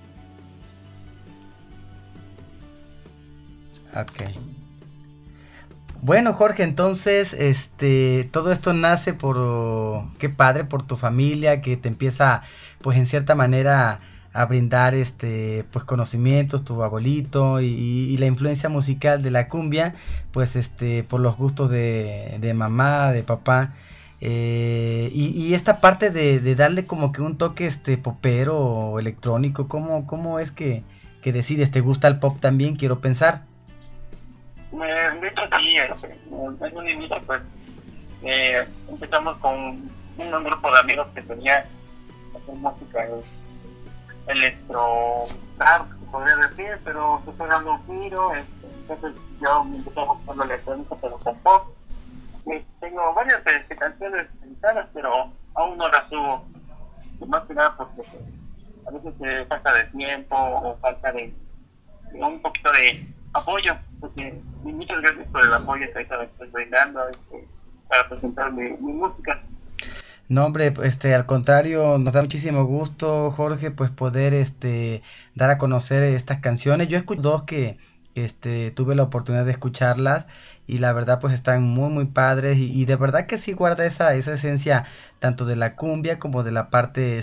Ok. Bueno, Jorge, entonces todo esto nace qué padre, por tu familia que te empieza pues en cierta manera a brindar pues conocimientos, tu abuelito y la influencia musical de la cumbia, pues por los gustos de mamá, de papá, y esta parte de darle como que un toque popero o electrónico. ¿Cómo es que decides? ¿Te gusta el pop también? Quiero pensar. De hecho sí, en un inicio pues empezamos con un grupo de amigos que tenía hacer música electro trap, se podría decir, pero se fue dando un giro. Entonces yo me empecé buscando electrónica pero con pop. Tengo varias canciones pensadas, pero aún no las subo, más que nada porque a veces falta de tiempo o falta de un poquito de apoyo, porque muchas gracias por el apoyo que ahorita me estoy brindando para presentar mi música. No, hombre, al contrario, nos da muchísimo gusto, Jorge, pues poder dar a conocer estas canciones. Yo escuché dos que tuve la oportunidad de escucharlas y la verdad pues están muy muy padres y de verdad que sí guarda esa esencia tanto de la cumbia como de la parte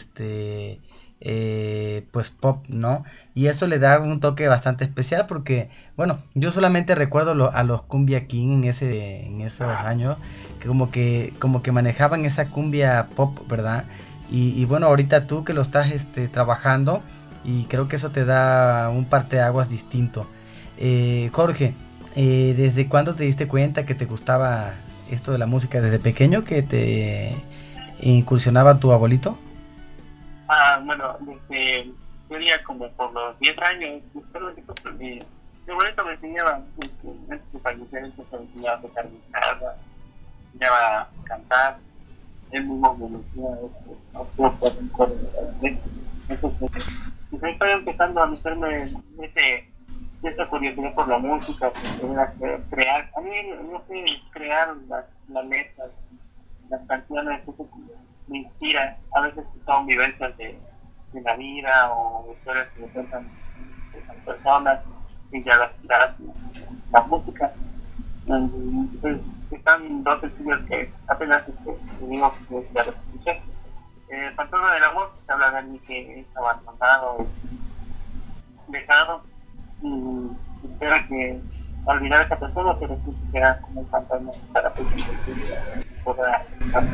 pues pop, ¿no? Y eso le da un toque bastante especial porque, bueno, yo solamente recuerdo a los Cumbia King en esos años, que como que manejaban esa cumbia pop, ¿verdad? Y bueno, ahorita tú que lo estás trabajando, y creo que eso te da un parteaguas distinto. Jorge, ¿desde cuándo te diste cuenta que te gustaba esto de la música? ¿Desde pequeño que te incursionaba tu abuelito? Bueno, sería como por los 10 años, mi abuelito me enseñaba, antes de fallecer, me enseñaba a tocar guitarra, me enseñaba a cantar, él mismo me decía, Entonces, estoy empezando a meterme en esa curiosidad por la música, crear. A mí, no sé, crear las letras, las canciones, eso me inspira. A veces son vivencias de la vida o historias que me cuentan esas personas y ya la música. Entonces, están dos sencillos que apenas digo que ya los escuché. Fantasma del amor, se habla de alguien que es abandonado, dejado, y espera que olvidar a esa persona, pero sí que sea como un fantasma para que pueda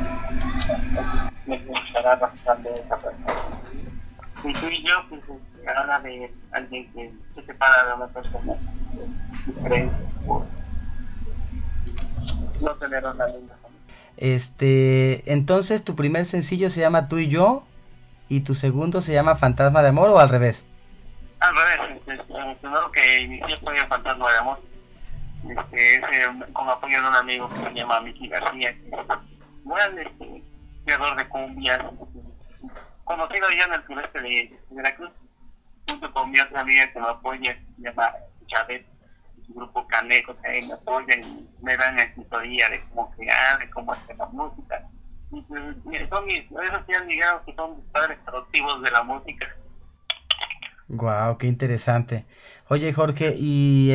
estará arrastrando a esa persona. Y tú y yo, pues, habla de alguien que se separa de una persona diferente por no tener una linda familia. Entonces tu primer sencillo se llama Tú y yo y tu segundo se llama Fantasma de amor, ¿o al revés? Al revés, el primero que inicié fue el Fantasma de amor, con apoyo de un amigo que se llama Miki García, que es un gran creador de cumbias, conocido ya en el sureste de Veracruz, junto con mi otra amiga que me apoya, se llama Chávez, su grupo Caneco, que ahí me apoyan y me dan asesoría de cómo crear, de cómo hacer la música. Y esos ya digamos que son mis padres adoptivos de la música. Guau, qué interesante. Oye, Jorge, y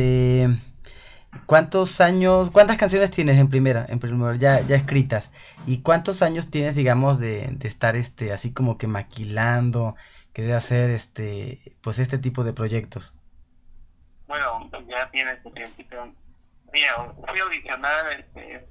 cuántas canciones tienes en primer lugar ya escritas? ¿Y cuántos años tienes, digamos, de estar así como que maquilando, querer hacer pues este tipo de proyectos? Bueno, ya tiene este principio. Mira, fui a audicionar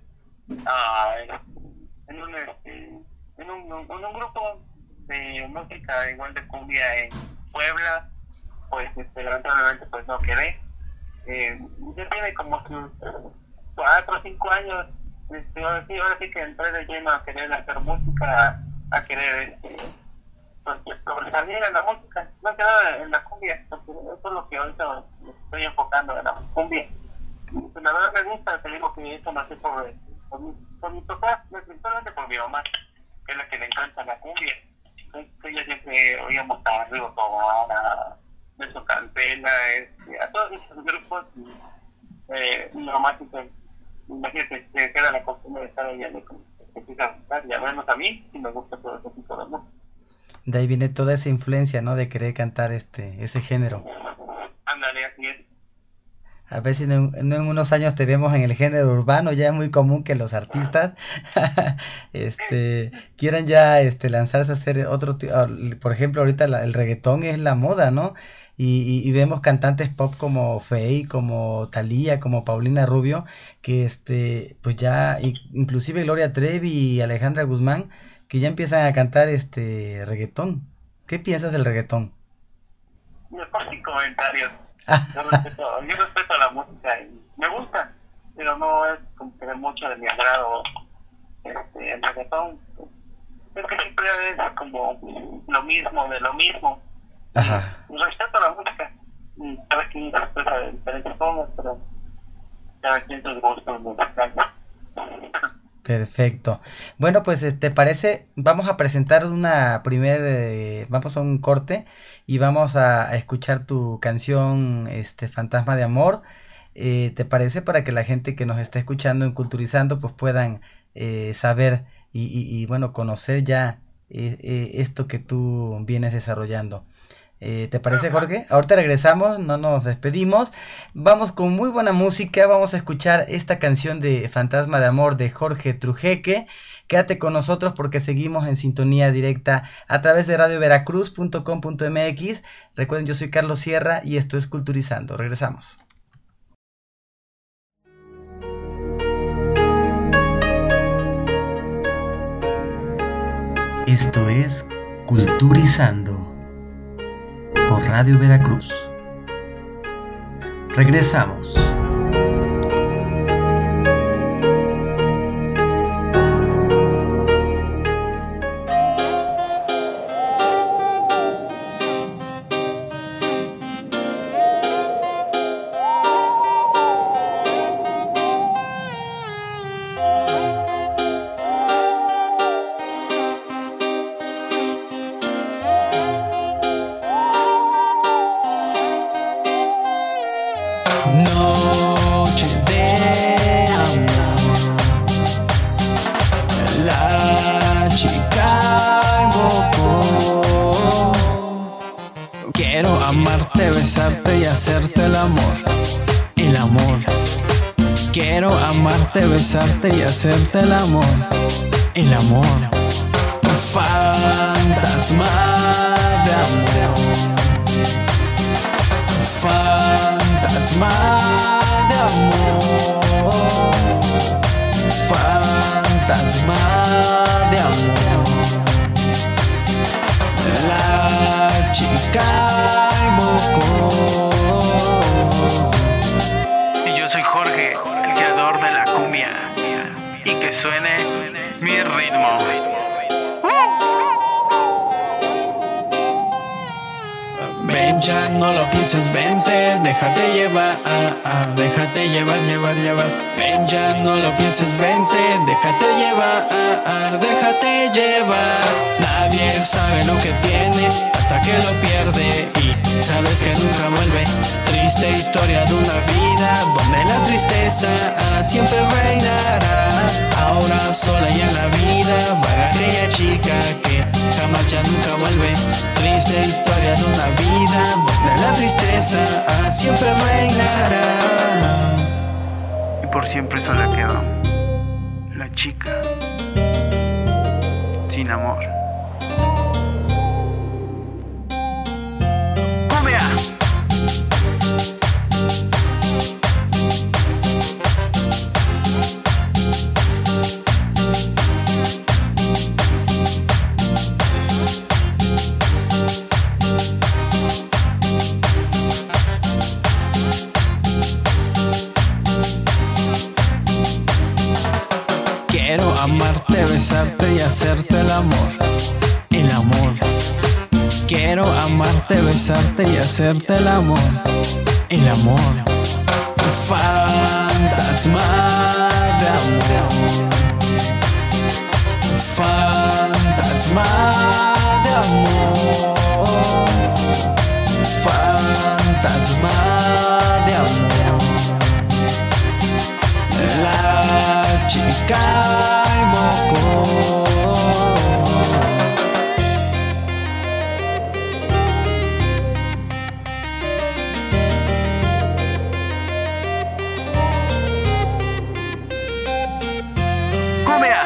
en un grupo de música igual de cumbia en Puebla, pues lamentablemente pues no quedé. Ya tiene como sus 4 o 5 años. Ahora sí que entré de lleno a querer hacer música, a querer pues sobresalir en la música, no quedaba en la cumbia, porque eso es lo que ahorita me estoy enfocando en la cumbia. Pues la verdad me gusta, te digo que eso nació por mi papá, principalmente por mi mamá, que es la que le encanta la cumbia. Entonces ella siempre oíamos a Río Tobán, a Beso Cantela, a todos esos grupos, y mi mamá siempre, imagínate, se queda la costumbre de estar oyendo, como que empieza a gustar, y al menos a mí sí me gusta todo ese tipo de música. De ahí viene toda esa influencia, ¿no? De querer cantar ese género. Ándale, así es. A ver si no en unos años te vemos en el género urbano. Ya es muy común que los artistas quieran ya lanzarse a hacer por ejemplo, ahorita el reggaetón es la moda, ¿no? Y vemos cantantes pop como Feid, como Thalía, como Paulina Rubio, que pues ya inclusive Gloria Trevi y Alejandra Guzmán, que ya empiezan a cantar reggaetón. ¿Qué piensas del reggaetón? Mejor sin comentarios. Yo respeto la música y me gusta, pero no es como que de mucho de mi agrado. El reggaetón es que siempre es como lo mismo de lo mismo. Ajá. Y respeto la música. Y cada quien se expresa de diferentes formas, pero cada quien sus gustos musicales. Perfecto. Bueno, pues ¿te parece? Vamos a presentar vamos a un corte y vamos a escuchar tu canción, Fantasma de Amor. ¿Te parece? Para que la gente que nos está escuchando en Culturizando pues puedan saber y bueno, conocer ya esto que tú vienes desarrollando. ¿Te parece, Jorge? Ahorita regresamos, no nos despedimos. Vamos con muy buena música. Vamos a escuchar esta canción de Fantasma de Amor de Jorge Trujeque. Quédate con nosotros porque seguimos en sintonía directa a través de radioveracruz.com.mx. Recuerden, yo soy Carlos Sierra y esto es Culturizando. Regresamos. Esto es Culturizando por Radio Veracruz. Regresamos. Quiero amarte, besarte y hacerte el amor. El amor. Quiero amarte, besarte y hacerte el amor. El amor. Fantasma de amor. Fantasma de amor. Fantasma de amor. La chica y moco. Y yo soy Jorge, el creador de la cumbia. Y que suene mi ritmo. Ven, ya no lo pienses, vente, déjate llevar, déjate llevar. Ven, ya no lo pienses, vente, déjate llevar, déjate llevar. Nadie sabe lo que tiene hasta que lo pierde y sabes que nunca vuelve. Triste historia de una vida donde la tristeza siempre reinará. Ahora sola y en la vida vaga aquella chica que jamás ya nunca vuelve. Triste historia de una vida donde la tristeza siempre reinará. Y por siempre sola quedó la chica sin amor. Quiero amarte, besarte y hacerte el amor. El amor. Quiero amarte, besarte y hacerte el amor. El amor. Fantasma de amor. Fantasma de amor. Fantasma de amor. La chica y moco. ¡Cumbia!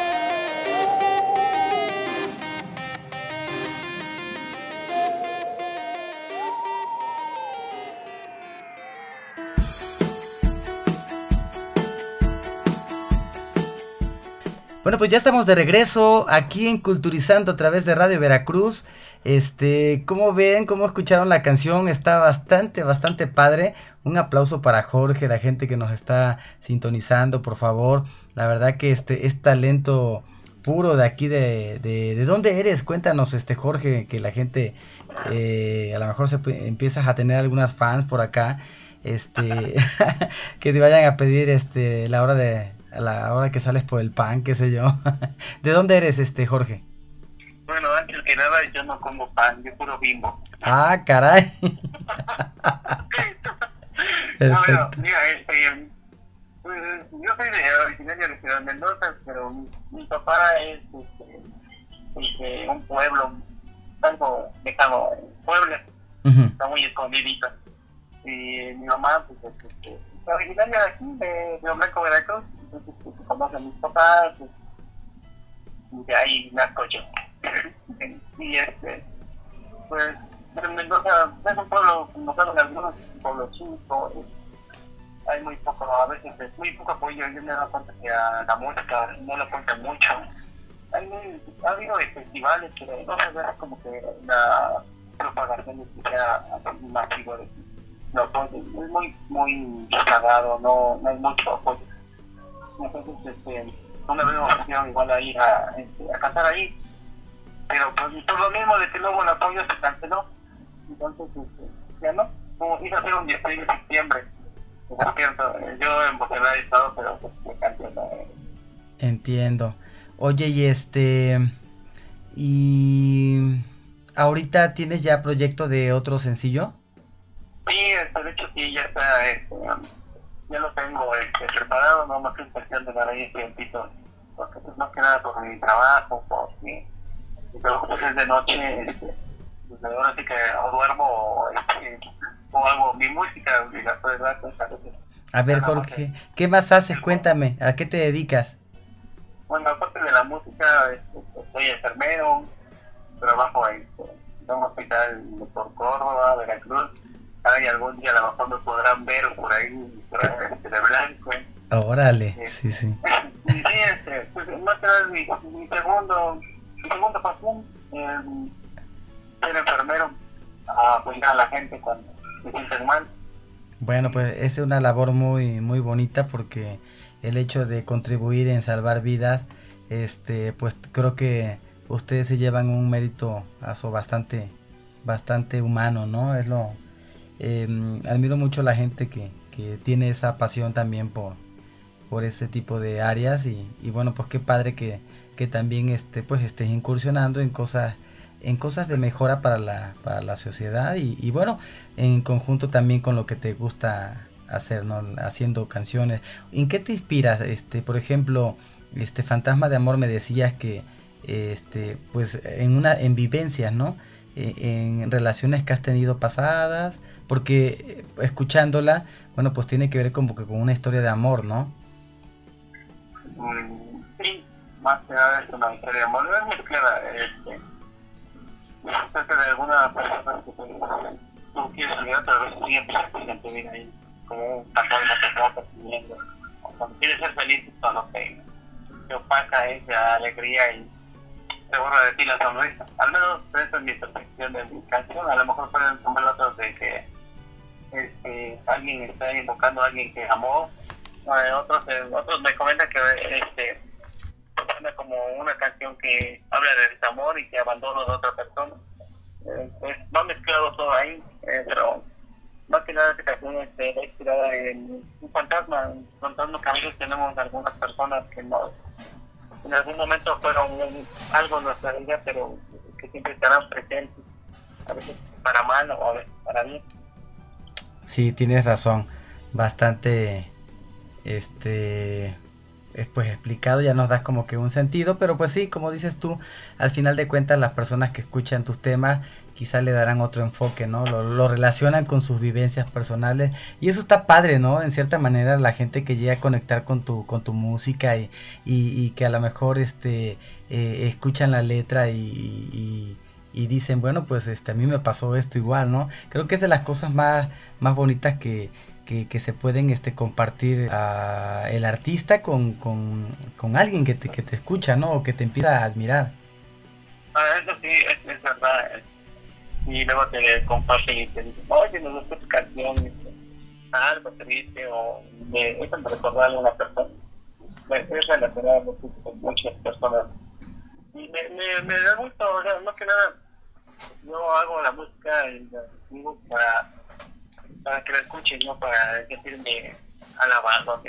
Bueno, pues ya estamos de regreso aquí en Culturizando a través de Radio Veracruz. ¿Cómo ven? ¿Cómo escucharon la canción? Está bastante padre. Un aplauso para Jorge, la gente que nos está sintonizando, por favor. La verdad que es talento puro de aquí de ¿dónde eres? Cuéntanos, Jorge, que la gente a lo mejor empiezas a tener algunas fans por acá, que te vayan a pedir a la hora que sales por el pan, qué sé yo. ¿De dónde eres, Jorge? Bueno, antes que nada, yo no como pan, yo puro Bimbo. Ah, caray. Bueno, mira, yo soy originario de Ciudad Mendoza, pero mi papá es de un pueblo, algo lejano, Puebla, está muy escondidito. Y mi mamá, pues, es originaria de aquí, de Río Blanco, Veracruz. Entonces, se conoce a mis papás, y de ahí nazco yo. Y pues, en Mendoza es un pueblo, como saben algunos, pueblo chico, hay muy poco, a veces es muy poco apoyo. Yo me he dado cuenta que a la música no le cuentan mucho. Ha habido festivales, pero no se ve como que la propagación que sea masiva de no, pues, es muy rezagado, no hay mucho apoyo. Entonces, una vez nos pusieron igual a ir a cantar ahí, pero pues por lo mismo de que luego el apoyo se canceló. Entonces, ya no, iba a ser un 16 de septiembre. Por cierto, yo en Bogotá he estado, pero pues me canceló. Entiendo. Oye, y ahorita tienes ya proyecto de otro sencillo. Sí, de hecho sí, ya está, ya lo tengo preparado, no más que en cuestión de dar ahí el tiempito, porque pues más que nada por mi trabajo, porque mi trabajo pues es de noche, pues ahora sí que o duermo o hago mi música y la puedes dar pues, a veces. A ver, Nada más, Jorge, ¿qué más haces? Cuéntame, ¿a qué te dedicas? Bueno, aparte de la música, soy enfermero, trabajo en un hospital por Córdoba, Veracruz. Hay algún día a lo mejor me podrán ver por ahí de blanco. Órale, sí. Y sí, pues, más que nada mi segunda pasión, ser enfermero, a apoyar a la gente cuando se sienten mal. Bueno, pues es una labor muy bonita porque el hecho de contribuir en salvar vidas, pues creo que ustedes se llevan un mérito bastante humano, ¿no? Admiro mucho a la gente que tiene esa pasión también por ese tipo de áreas y bueno, pues qué padre que también pues estés incursionando en cosas de mejora para la sociedad y bueno, en conjunto también con lo que te gusta hacer, ¿no? Haciendo canciones. ¿En qué te inspiras? Por ejemplo, Fantasma de Amor me decías que pues en vivencias, ¿no? En relaciones que has tenido pasadas, porque escuchándola, bueno, pues tiene que ver como que con una historia de amor, ¿no? Sí, más que nada es una historia de amor, es muy clara, cerca de alguna persona que tú quieres olvidar, pero a veces siempre se te viene ahí como un fantasma que te va persiguiendo. Cuando quieres ser feliz, cuando te opaca esa alegría y se borra de ti la sonrisa. Al menos esa es mi percepción de mi canción. A lo mejor pueden tomar otros de que alguien está invocando a alguien que amó. Otros me comentan que suena como una canción que habla de desamor y que abandono de otra persona. Pues va mezclado todo ahí, pero más que nada esta canción está inspirada en un fantasma que a veces tenemos algunas personas que en algún momento fueron algo en nuestra vida, pero que siempre estarán presentes, a veces para mal o a veces para bien. Sí, tienes razón, bastante pues explicado, ya nos das como que un sentido, pero pues sí, como dices tú, al final de cuentas las personas que escuchan tus temas quizás le darán otro enfoque, ¿no? Lo relacionan con sus vivencias personales y eso está padre, ¿no? En cierta manera la gente que llega a conectar con tu música y que a lo mejor escuchan la letra y dicen, bueno, pues a mí me pasó esto igual, ¿no? Creo que es de las cosas más bonitas que se pueden compartir a el artista con alguien que te escucha, ¿no? O que te empieza a admirar. Eso sí, es verdad. Y luego te comparten y te dicen, oye, nos gusta tu canción, algo te dice, o eso me recordó a alguna persona. Es relacionado con muchas personas. Y me da gusto, o sea, más que nada, yo hago la música y la digo para que la escuchen, no para sentirme alabado.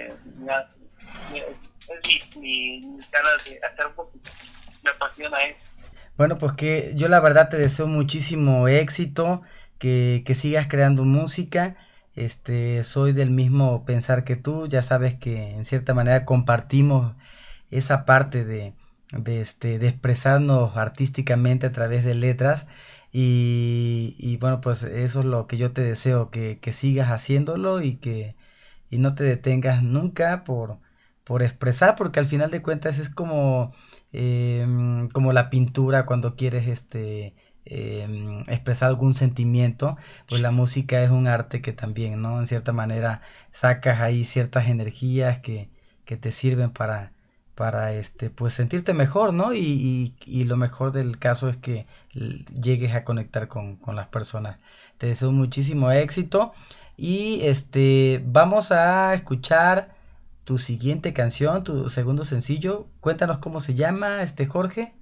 Es mi ganas de hacer un poquito, me apasiona eso. Bueno, pues que yo la verdad te deseo muchísimo éxito, que sigas creando música. Soy del mismo pensar que tú, ya sabes que en cierta manera compartimos esa parte de expresarnos artísticamente a través de letras y bueno, pues eso es lo que yo te deseo, que sigas haciéndolo y no te detengas nunca por expresar, porque al final de cuentas es como la pintura cuando quieres expresar algún sentimiento, pues la música es un arte que también, ¿no? En cierta manera sacas ahí ciertas energías que te sirven para pues sentirte mejor, ¿no? Y lo mejor del caso es que llegues a conectar con las personas. Te deseo muchísimo éxito y vamos a escuchar tu siguiente canción, tu segundo sencillo. Cuéntanos cómo se llama, Jorge.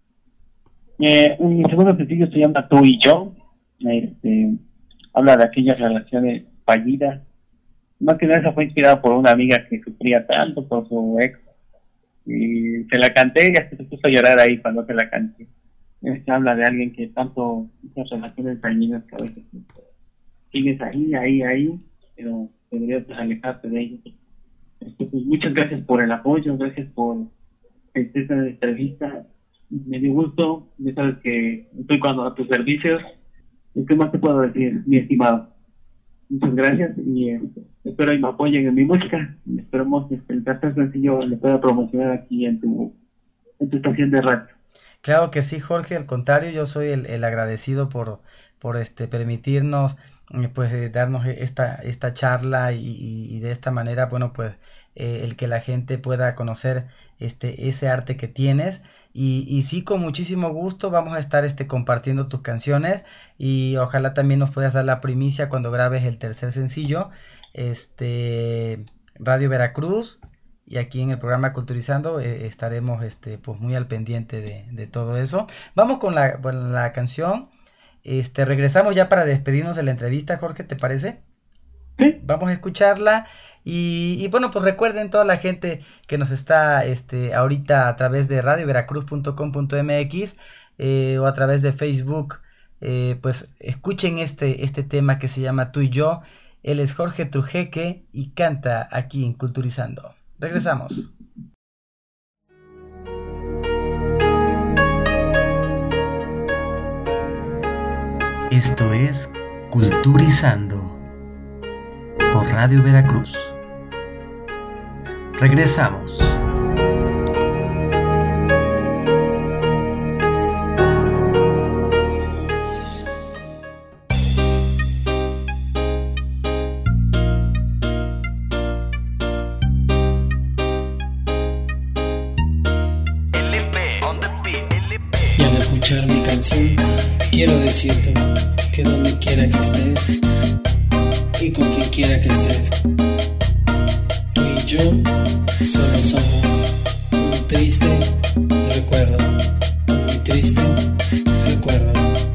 Mi segundo sencillo se llama Tú y Yo. Habla de aquellas relaciones fallidas. Más que nada, eso fue inspirado por una amiga que sufría tanto por su ex. Y se la canté y hasta se puso a llorar ahí cuando se la canté. Habla de alguien que tanto, esas relaciones fallidas que a veces sigues ahí, pero deberías alejarte de ellos. Pues muchas gracias por el apoyo, gracias por esta entrevista. Me dio gusto, ya sabes que estoy a tus servicios. ¿Qué más te puedo decir, mi estimado? Muchas gracias y espero y me apoyen en mi música. Esperemos que el tercer sencillo le pueda promocionar aquí en tu estación de radio. Claro que sí, Jorge, al contrario, yo soy el agradecido por permitirnos pues darnos esta charla y de esta manera, bueno, pues el que la gente pueda conocer ese arte que tienes y sí, con muchísimo gusto vamos a estar compartiendo tus canciones y ojalá también nos puedas dar la primicia cuando grabes el tercer sencillo, Radio Veracruz. Y aquí en el programa Culturizando estaremos pues muy al pendiente de todo eso. Vamos con la canción. Regresamos ya para despedirnos de la entrevista, Jorge, ¿te parece? Sí. Vamos a escucharla. Y bueno, pues recuerden toda la gente que nos está ahorita a través de radioveracruz.com.mx o a través de Facebook, pues escuchen este tema que se llama Tú y Yo. Él es Jorge Trujeque y canta aquí en Culturizando. Regresamos. Esto es Culturizando por Radio Veracruz. Regresamos. Y al escuchar mi canción, quiero decirte que donde quiera que estés y con quien quiera que estés, tú y yo solo somos un triste recuerdo, un muy triste recuerdo.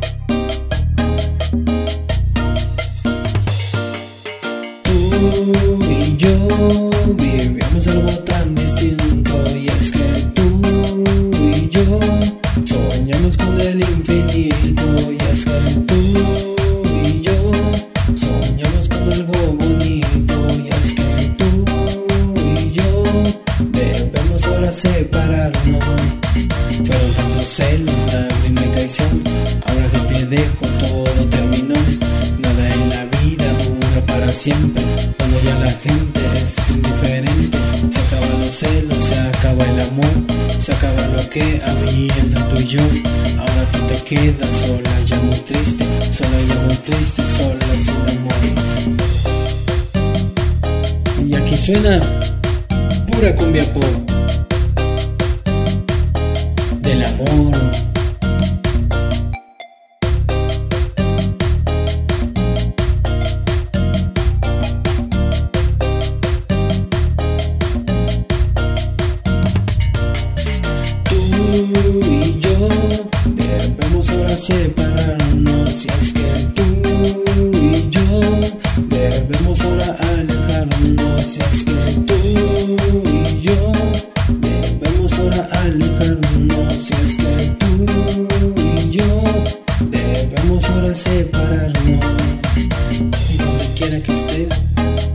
Tú y yo vivíamos algo tan distinto y es que tú y yo soñamos con el infinito y es que tú y yo soñamos con algo bonito y es que tú y yo debemos ahora separarnos. Fueron tantos celos, lágrimas y traición, ahora que te dejo todo terminó. Nada en la vida dura para siempre, cuando ya la gente es indiferente. Se acaban los celos, se acaba el amor, se acaba lo que había entre tú y yo. Ahora tú te quedas sola, ya muy triste, sola, ya muy triste, sola sin amor. Y aquí suena pura cumbia pop del amor. Y yo debemos ahora separarnos y es que tú y yo debemos ahora alejarnos y es que tú y yo debemos ahora alejarnos y es que tú y yo debemos ahora separarnos. Y donde quiera que estés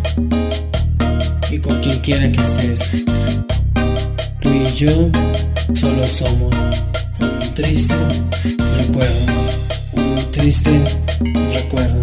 y con quien quiera que estés, tú y yo solo somos un triste recuerdo, un triste recuerdo.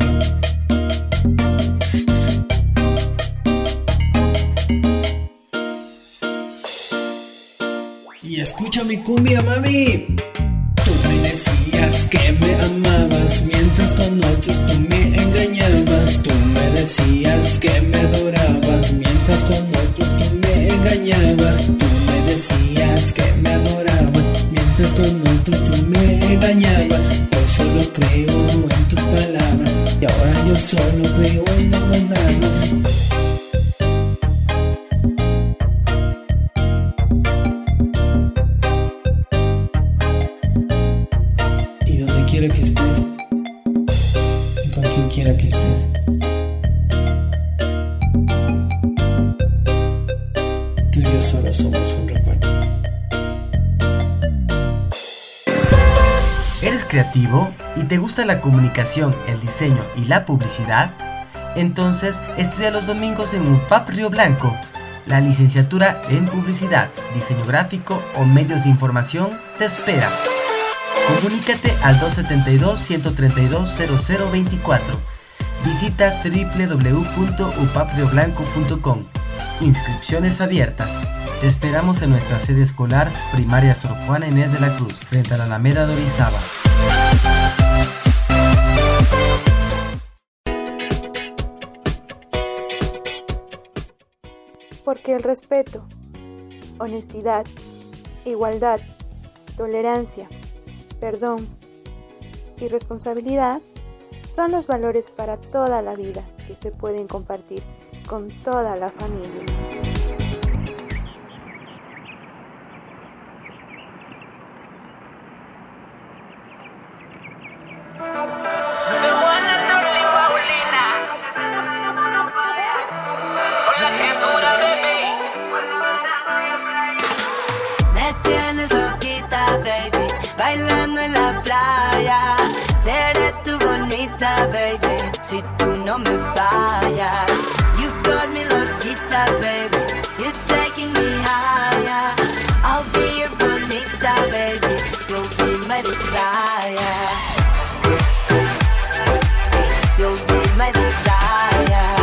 Y escucha mi cumbia, mami. Tú me decías que me amabas, mientras con otros tú me engañabas. Tú me decías que me adorabas, mientras con otros tú me engañabas. Tú me decías que me adorabas, mientras con otros tú me engañabas. Yo solo creo en tus palabras y ahora yo solo creo en la maldad. Y donde quiera que estés y con quien quiera que estés, tú y yo solo somos un recuerdo. ¿Eres creativo y te gusta la comunicación, el diseño y la publicidad? Entonces estudia los domingos en UPAP Río Blanco La licenciatura en Publicidad, Diseño Gráfico o Medios de Información te espera. Comunícate al 272-132-0024. Visita www.upaprioblanco.com. Inscripciones abiertas. Te esperamos en nuestra sede escolar primaria Sor Juana Inés de la Cruz, frente a la Alameda de Orizaba. Porque el respeto, honestidad, igualdad, tolerancia, perdón y responsabilidad son los valores para toda la vida que se pueden compartir con toda la familia. Me tienes loquita, baby, bailando en la playa. Seré tu bonita, baby, si tú no me fallas. You got me loquita, baby, you're taking me higher. I'll be your bonita, baby, you'll be my desire. You'll be my desire.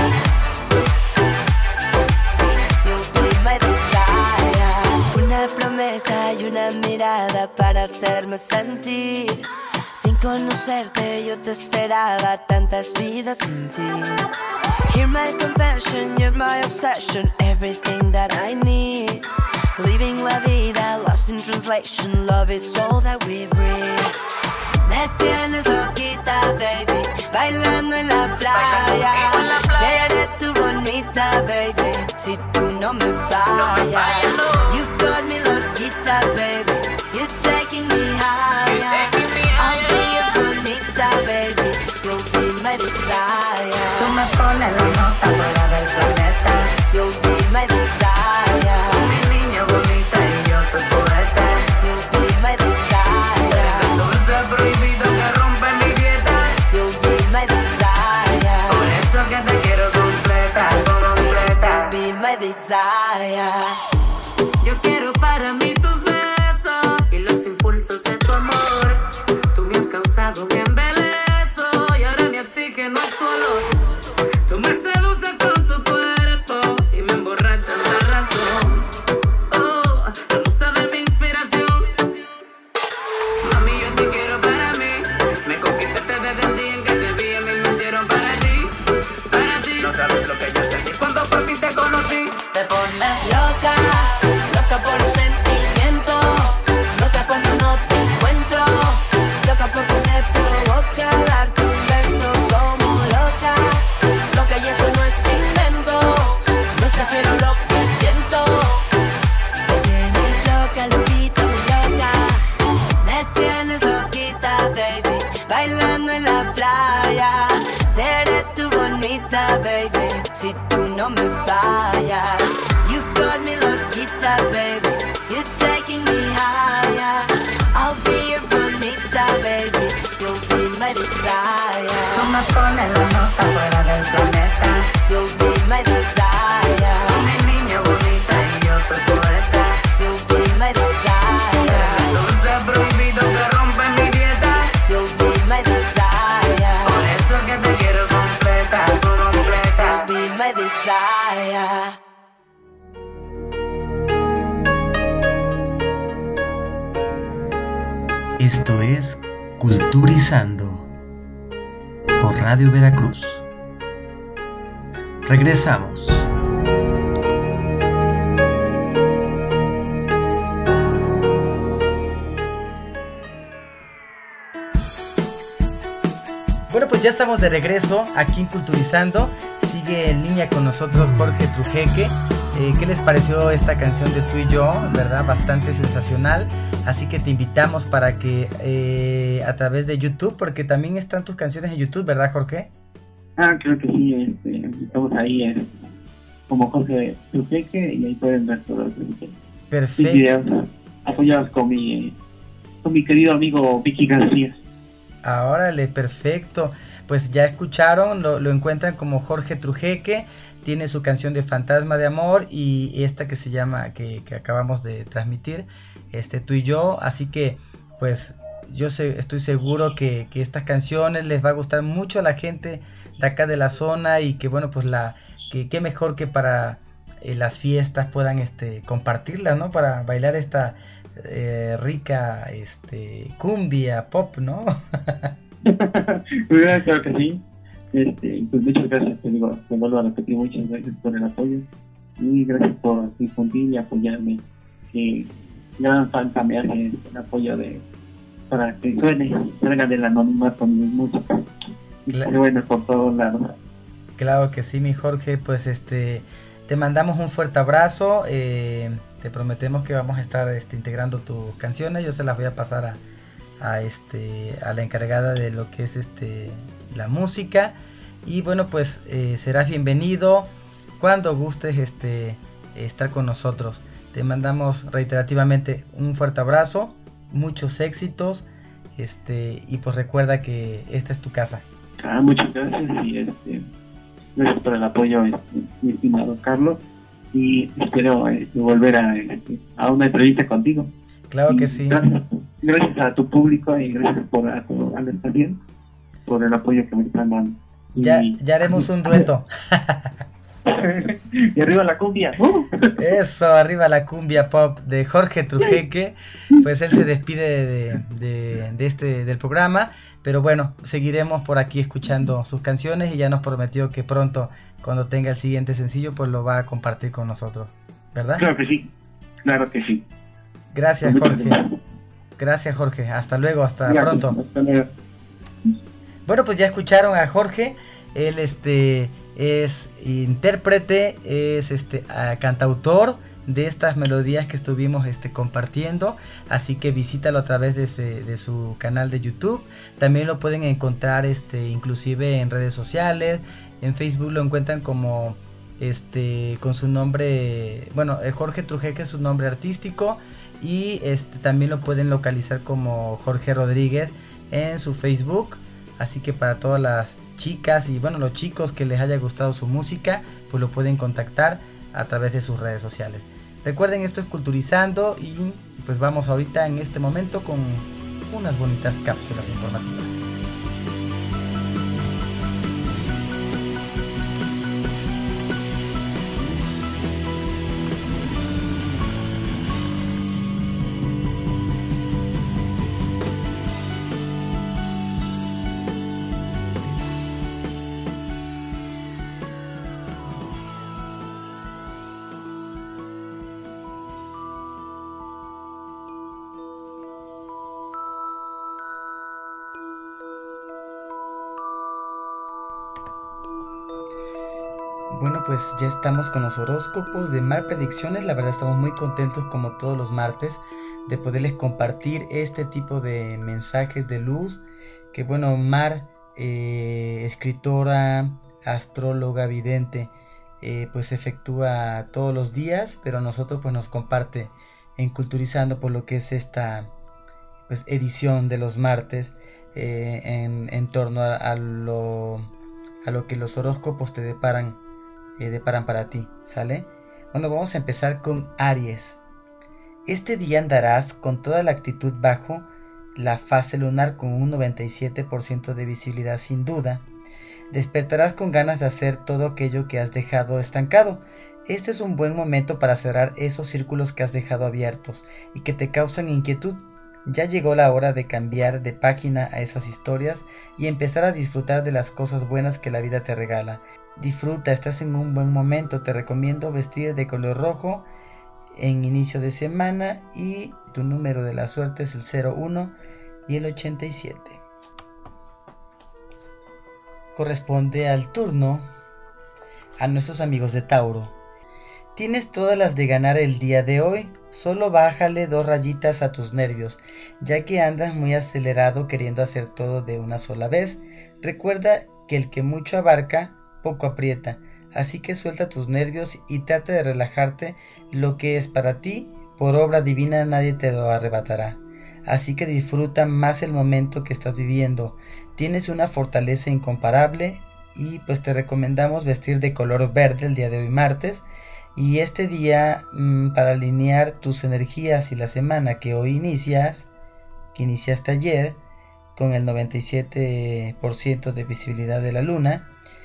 You'll be my desire. Una promesa y una mirada para hacerme sentir. Sin conocerte yo te esperaba tantas vidas sin ti. Hear my confession, you're my obsession, everything that I need. Living la vida, lost in translation, love is all that we breathe. Me tienes loquita, baby, bailando en la playa. Seré tu bonita, baby, si tú no me fallas. You got me loquita, baby, you're taking me higher. I'll be your bonita, baby, you'll be my desire. Tú me pones la nota fuera del planeta. You'll be my desire. Mi niña bonita y yo tu poeta. You'll be my desire. Eres el dulce prohibido que rompe mi dieta. You'll be my desire. Por eso es que te quiero completa, completa. You'll be my desire. Yo quiero para mí tus besos y los impulsos de tu amor. Tú me has causado mi embelezo y ahora mi oxígeno es tu olor. Tú me seduces con tu cuerpo y me emborrachas la razón. Oh, la musa de mi inspiración. Mami, yo te quiero para mí. Me conquistaste desde el día en que te vi. A mí me hicieron para ti, para ti. No sabes lo que yo sentí cuando por fin te conocí. Te pones loca, loca por un sentimiento. Loca cuando no te encuentro. Loca porque me provoca darte un beso como loca. Loca y eso no es invento. No exagero lo que siento. Me tienes loca, loquita, muy loca. Me tienes loquita, baby, bailando en la playa. Seré tu bonita, baby, si tú no me fallas. You got me loquita, baby, you're taking me higher. I'll be your bonita, baby, you'll be my desire. Tú me pones la nota fuera del planeta. You'll be my desire. Mi niña bonita y yo tu poeta. You'll be my desire. Eres el dulce prohibido que rompe mi dieta. You'll be my desire. Por eso es que te quiero completa, completa. You'll be my desire. Esto es Culturizando por Radio Veracruz. Regresamos. Bueno, pues ya estamos de regreso aquí en Culturizando. Sigue en línea con nosotros Jorge Trujeque. ¿Qué les pareció esta canción de Tú y Yo? ¿Verdad? Bastante sensacional. Así que te invitamos para que a través de YouTube, porque también están tus canciones en YouTube, ¿verdad, Jorge? Creo que sí. Estamos ahí como Jorge Trujeque y ahí pueden ver todos los Perfecto. videos apoyados con mi querido amigo Vicky García. Órale, perfecto. pues ya escucharon, lo encuentran como Jorge Trujeque. Tiene su canción de Fantasma de Amor y esta que se llama, que acabamos de transmitir, Tú y Yo. Así que pues yo estoy seguro que estas canciones les va a gustar mucho a la gente de acá de la zona, y que bueno, pues que mejor que para las fiestas puedan compartirla, ¿no? Para bailar esta rica cumbia pop, ¿no? Claro que sí. Pues muchas gracias, te digo, te vuelvo a repetir, muchas gracias por el apoyo y gracias por difundir y apoyarme, que gran falta me hace el apoyo para que salga del anonimato mi música y que suene por todos lados. Claro que sí, mi Jorge, pues te mandamos un fuerte abrazo, te prometemos que vamos a estar integrando tus canciones. Yo se las voy a pasar a la encargada de lo que es la música, y bueno, pues serás bienvenido cuando gustes estar con nosotros. Te mandamos reiterativamente un fuerte abrazo, muchos éxitos, y pues recuerda que esta es tu casa. Muchas gracias, y gracias por el apoyo, mi estimado Carlos, y espero volver a una entrevista contigo. Claro que sí. Gracias a tu público y gracias a Alex también por el apoyo que me están dando. Ya haremos un dueto. Y arriba la cumbia. Eso, arriba la cumbia pop de Jorge Trujeque. Pues él se despide del programa, pero bueno, seguiremos por aquí escuchando sus canciones, y ya nos prometió que pronto, cuando tenga el siguiente sencillo, pues lo va a compartir con nosotros, ¿verdad? Claro que sí. Gracias, Jorge. Gracias, Jorge. Hasta luego, hasta pronto. Hasta luego. Bueno, pues ya escucharon a Jorge. Él es intérprete, es cantautor de estas melodías que estuvimos compartiendo, así que visítalo a través de su canal de YouTube. También lo pueden encontrar inclusive en redes sociales. En Facebook lo encuentran como con su nombre, bueno, Jorge Trujeque es su nombre artístico, y también lo pueden localizar como Jorge Rodríguez en su Facebook. Así que para todas las chicas y bueno, los chicos que les haya gustado su música, pues lo pueden contactar a través de sus redes sociales. Recuerden, esto es Culturizando, y pues vamos ahorita en este momento con unas bonitas cápsulas informativas. Bueno, pues ya estamos con los horóscopos de Mar Predicciones. La verdad estamos muy contentos, como todos los martes, de poderles compartir este tipo de mensajes de luz. Que bueno, Mar, escritora, astróloga, vidente, pues efectúa todos los días, pero a nosotros pues nos comparte en Culturizando por lo que es esta pues edición de los martes, en torno a lo que los horóscopos te deparan para ti, ¿sale? Bueno, vamos a empezar con Aries. Este día andarás con toda la actitud bajo la fase lunar, con un 97% de visibilidad sin duda. Despertarás con ganas de hacer todo aquello que has dejado estancado. Este es un buen momento para cerrar esos círculos que has dejado abiertos y que te causan inquietud. Ya llegó la hora de cambiar de página a esas historias y empezar a disfrutar de las cosas buenas que la vida te regala. Disfruta, estás en un buen momento. Te recomiendo vestir de color rojo en inicio de semana, y tu número de la suerte es el 01 y el 87. Corresponde al turno a nuestros amigos de Tauro. Tienes todas las de ganar el día de hoy, solo bájale 2 rayitas a tus nervios, ya que andas muy acelerado queriendo hacer todo de una sola vez. Recuerda que el que mucho abarca, poco aprieta, así que suelta tus nervios y trata de relajarte. Lo que es para ti, por obra divina nadie te lo arrebatará. así que disfruta más el momento que estás viviendo. Tienes una fortaleza incomparable y pues te recomendamos vestir de color verde el día de hoy martes. Y este día, para alinear tus energías y la semana que hoy que iniciaste ayer, con el 97% de visibilidad de la luna,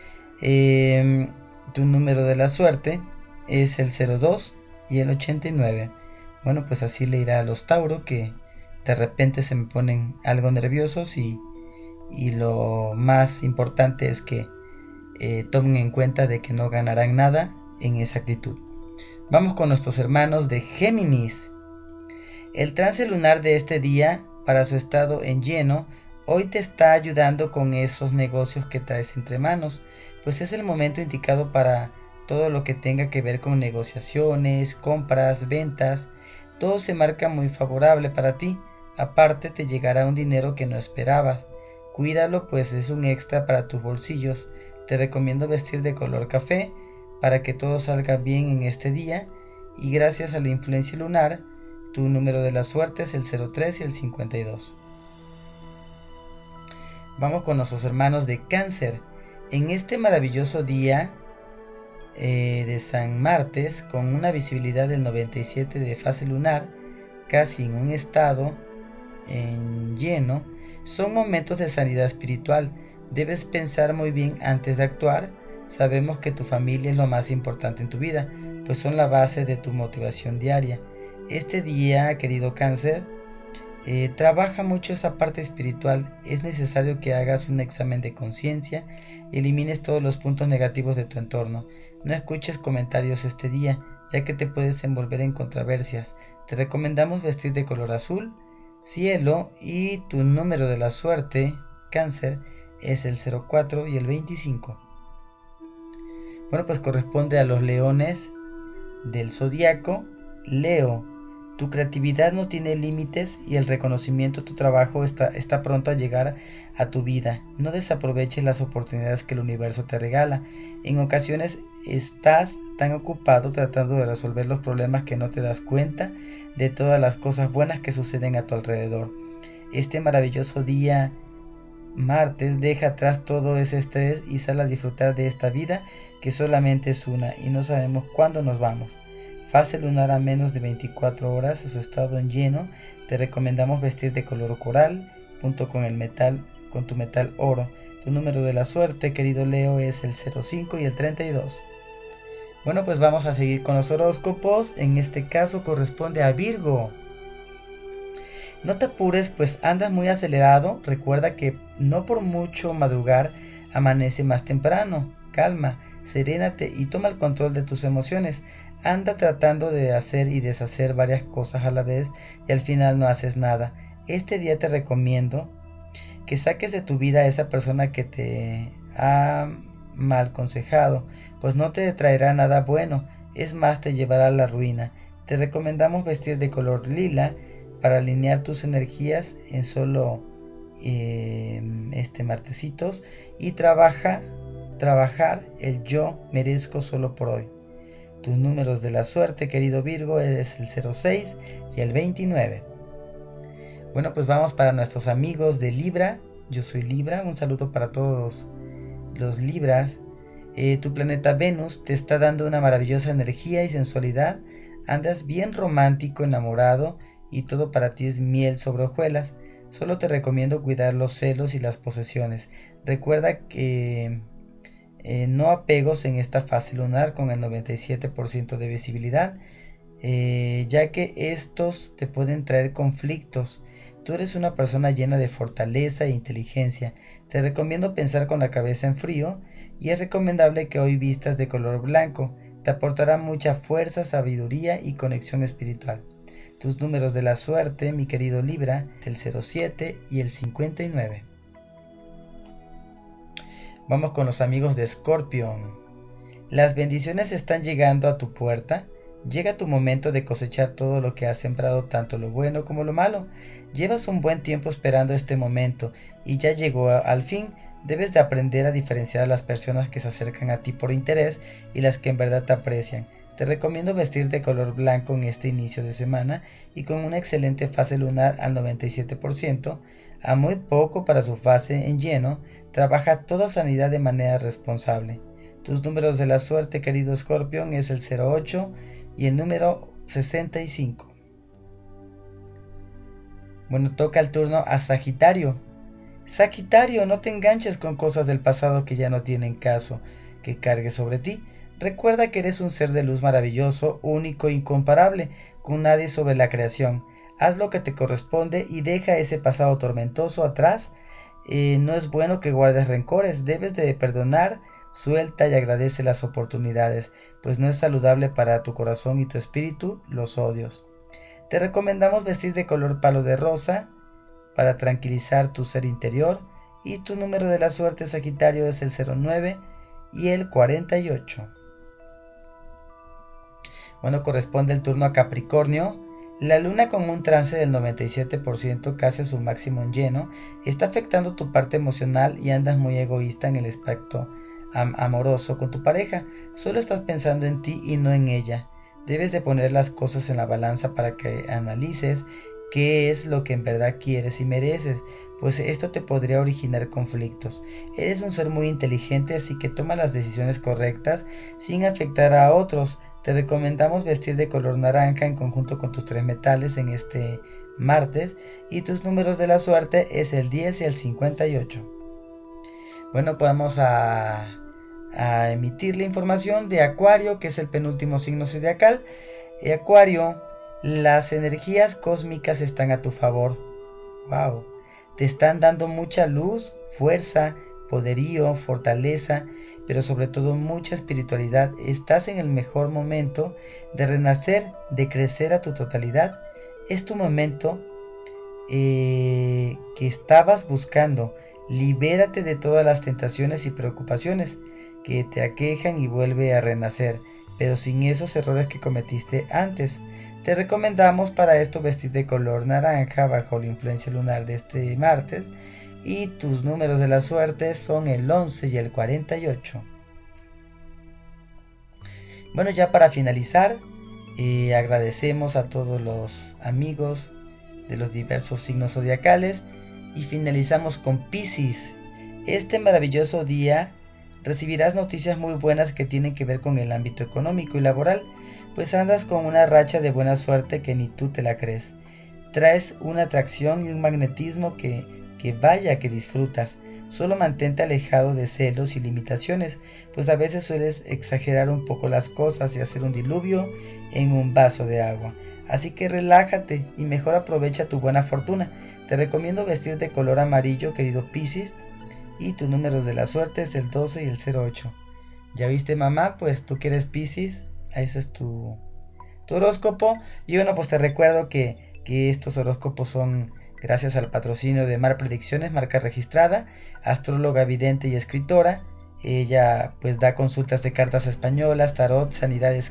tu número de la suerte es el 02 y el 89. Bueno, pues así le irá a los Tauro, que de repente se me ponen algo nerviosos y lo más importante es que tomen en cuenta de que no ganarán nada en esa actitud. Vamos con nuestros hermanos de Géminis. El trance lunar de este día, para su estado en lleno, hoy te está ayudando con esos negocios que traes entre manos, pues es el momento indicado para todo lo que tenga que ver con negociaciones, compras, ventas. Todo se marca muy favorable para ti. Aparte te llegará un dinero que no esperabas. Cuídalo, pues es un extra para tus bolsillos. Te recomiendo vestir de color café para que todo salga bien en este día. Y gracias a la influencia lunar, tu número de la suerte es el 03 y el 52. Vamos con nuestros hermanos de Cáncer. En este maravilloso día de San Martes, con una visibilidad del 97 de fase lunar, casi en un estado en lleno, son momentos de sanidad espiritual. Debes pensar muy bien antes de actuar. Sabemos que tu familia es lo más importante en tu vida, pues son la base de tu motivación diaria. Este día, querido Cáncer, trabaja mucho esa parte espiritual. Es necesario que hagas un examen de conciencia y elimines todos los puntos negativos de tu entorno. No escuches comentarios este día, ya que te puedes envolver en controversias. Te recomendamos vestir de color azul, cielo, y tu número de la suerte, Cáncer, es el 04 y el 25. Bueno, pues corresponde a los leones del zodiaco. Leo, tu creatividad no tiene límites y el reconocimiento de tu trabajo está pronto a llegar a tu vida. No desaproveches las oportunidades que el universo te regala. En ocasiones estás tan ocupado tratando de resolver los problemas que no te das cuenta de todas las cosas buenas que suceden a tu alrededor. Este maravilloso día martes deja atrás todo ese estrés y sal a disfrutar de esta vida que solamente es una y no sabemos cuándo nos vamos. Fase lunar a menos de 24 horas a su estado en lleno. Te recomendamos vestir de color coral junto con tu metal oro. Tu número de la suerte, querido Leo, es el 05 y el 32. Bueno, pues vamos a seguir con los horóscopos. En este caso corresponde a Virgo. No te apures, pues andas muy acelerado. Recuerda que no por mucho madrugar amanece más temprano. Calma, serénate y toma el control de tus emociones. Anda tratando de hacer y deshacer varias cosas a la vez y al final no haces nada. Este día te recomiendo que saques de tu vida a esa persona que te ha mal aconsejado, pues no te traerá nada bueno, es más, te llevará a la ruina. Te recomendamos vestir de color lila para alinear tus energías en solo martesitos y trabajar el yo merezco solo por hoy. Tus números de la suerte, querido Virgo, es el 06 y el 29. Bueno, pues vamos para nuestros amigos de Libra. Yo soy Libra, un saludo para todos los Libras. Tu planeta Venus te está dando una maravillosa energía y sensualidad. Andas bien romántico, enamorado y todo para ti es miel sobre hojuelas. Solo te recomiendo cuidar los celos y las posesiones. Recuerda que no apegos en esta fase lunar con el 97% de visibilidad, ya que estos te pueden traer conflictos. Tú eres una persona llena de fortaleza e inteligencia. Te recomiendo pensar con la cabeza en frío y es recomendable que hoy vistas de color blanco. Te aportará mucha fuerza, sabiduría y conexión espiritual. Tus números de la suerte, mi querido Libra, es el 07 y el 59. Vamos con los amigos de Escorpión. Las bendiciones están llegando a tu puerta. Llega tu momento de cosechar todo lo que has sembrado, tanto lo bueno como lo malo. Llevas un buen tiempo esperando este momento y ya llegó al fin. Debes de aprender a diferenciar a las personas que se acercan a ti por interés y las que en verdad te aprecian. Te recomiendo vestir de color blanco en este inicio de semana y con una excelente fase lunar al 97%, a muy poco para su fase en lleno, trabaja toda sanidad de manera responsable. Tus números de la suerte, querido Escorpión, es el 08 y el número 65. Bueno, toca el turno a Sagitario. Sagitario, no te enganches con cosas del pasado que ya no tienen caso que cargue sobre ti. Recuerda que eres un ser de luz maravilloso, único e incomparable, con nadie sobre la creación. Haz lo que te corresponde y deja ese pasado tormentoso atrás. No es bueno que guardes rencores, debes de perdonar, suelta y agradece las oportunidades, pues no es saludable para tu corazón y tu espíritu los odios. Te recomendamos vestir de color palo de rosa para tranquilizar tu ser interior, y tu número de la suerte, Sagitario, es el 09 y el 48. Bueno, corresponde el turno a Capricornio. La luna, con un trance del 97%, casi a su máximo en lleno, está afectando tu parte emocional y andas muy egoísta en el aspecto amoroso con tu pareja. Solo estás pensando en ti y no en ella. Debes de poner las cosas en la balanza para que analices qué es lo que en verdad quieres y mereces, pues esto te podría originar conflictos. Eres un ser muy inteligente, así que toma las decisiones correctas sin afectar a otros. Te recomendamos vestir de color naranja en conjunto con tus 3 metales en este martes, y tus números de la suerte es el 10 y el 58. Bueno, vamos a emitir la información de Acuario, que es el penúltimo signo zodiacal. Acuario, las energías cósmicas están a tu favor. Wow. Te están dando mucha luz, fuerza, poderío, fortaleza, pero sobre todo mucha espiritualidad. Estás en el mejor momento de renacer, de crecer a tu totalidad. Es tu momento que estabas buscando. Libérate de todas las tentaciones y preocupaciones que te aquejan y vuelve a renacer, pero sin esos errores que cometiste antes. Te recomendamos para esto vestir de color naranja bajo la influencia lunar de este martes, y tus números de la suerte son el 11 y el 48. Bueno, ya para finalizar, agradecemos a todos los amigos de los diversos signos zodiacales y finalizamos con Piscis. Este maravilloso día recibirás noticias muy buenas que tienen que ver con el ámbito económico y laboral, pues andas con una racha de buena suerte que ni tú te la crees. Traes una atracción y un magnetismo que vaya que disfrutas. Solo mantente alejado de celos y limitaciones, pues a veces sueles exagerar un poco las cosas y hacer un diluvio en un vaso de agua. Así que relájate y mejor aprovecha tu buena fortuna. Te recomiendo vestir de color amarillo, querido Piscis, y tus números de la suerte es el 12 y el 08. ¿Ya viste, mamá? Pues tú que eres Piscis, ese es tu horóscopo. Y bueno, pues te recuerdo que estos horóscopos son gracias al patrocinio de Mar Predicciones, marca registrada, astróloga, vidente y escritora. Ella pues da consultas de cartas españolas, tarot, sanidades,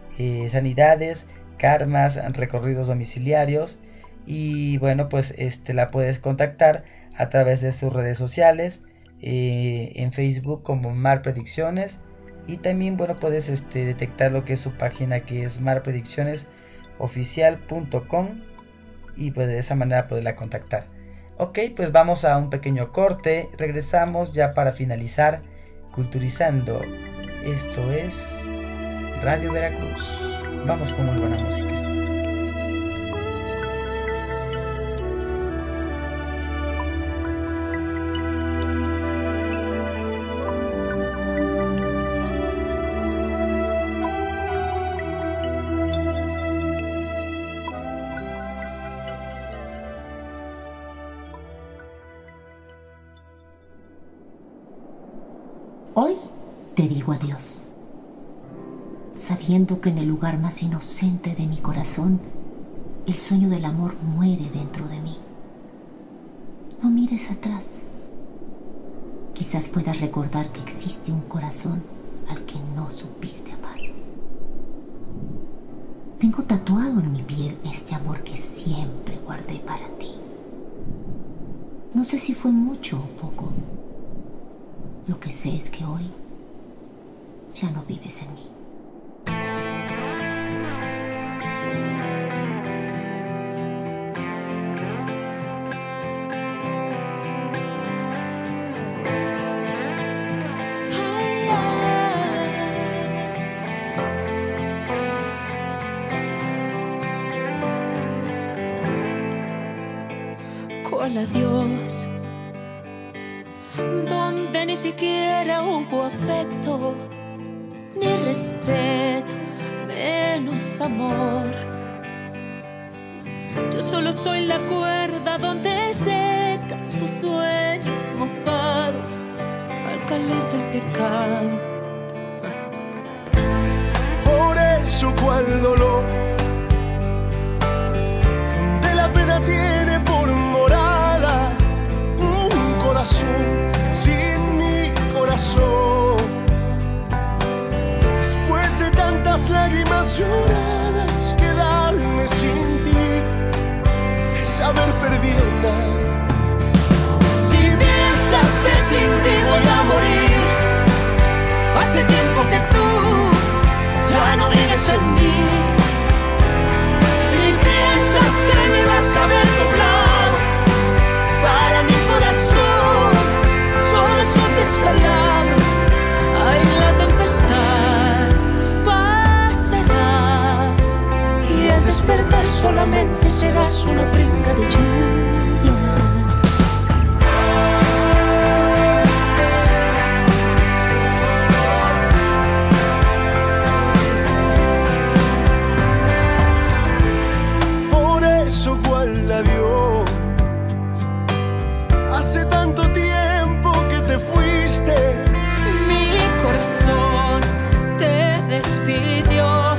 karmas, recorridos domiciliarios. Y bueno, pues la puedes contactar a través de sus redes sociales, en Facebook como Mar Predicciones, y también bueno, puedes detectar lo que es su página, que es marprediccionesoficial.com, y pues de esa manera poderla contactar. Ok, pues vamos a un pequeño corte, regresamos ya para finalizar Culturizando. Esto es Radio Veracruz. Vamos con muy buena música. Hoy te digo adiós, sabiendo que en el lugar más inocente de mi corazón, el sueño del amor muere dentro de mí. No mires atrás. Quizás puedas recordar que existe un corazón al que no supiste amar. Tengo tatuado en mi piel este amor que siempre guardé para ti. No sé si fue mucho o poco. Lo que sé es que hoy ya no vives en mí. al adiós, donde ni siquiera hubo afecto, ni respeto, menos amor. Yo solo soy la cuerda donde secas tus sueños mojados al calor del pecado. Por eso cuál dolor, donde la pena tiene por morada un corazón sin mi corazón. Después de tantas lágrimas lloradas, quedarme sin ti es haber perdido nada. Si piensas que sin ti voy a morir, hace tiempo que tú ya no vives en mí. Si piensas que me vas a ver doblado, para mi corazón solo es un descalabro. Ay, la tempestad pasará y al despertar solamente serás una brinca de lluvia. Por eso cuál adiós, hace tanto tiempo que te fuiste. Mi corazón te despidió.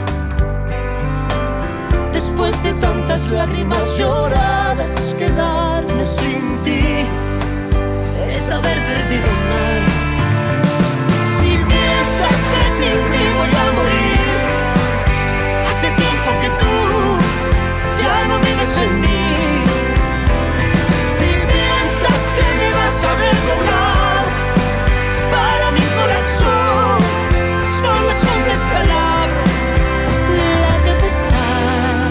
Después de tantas lágrimas lloradas, quedarme sin ti es haber perdido nada. Si piensas que sin ti voy a morir, hace tiempo que tú ya no vives en mí. Si piensas que me vas a ver doblar, para mi corazón solo es un descalabro. La tempestad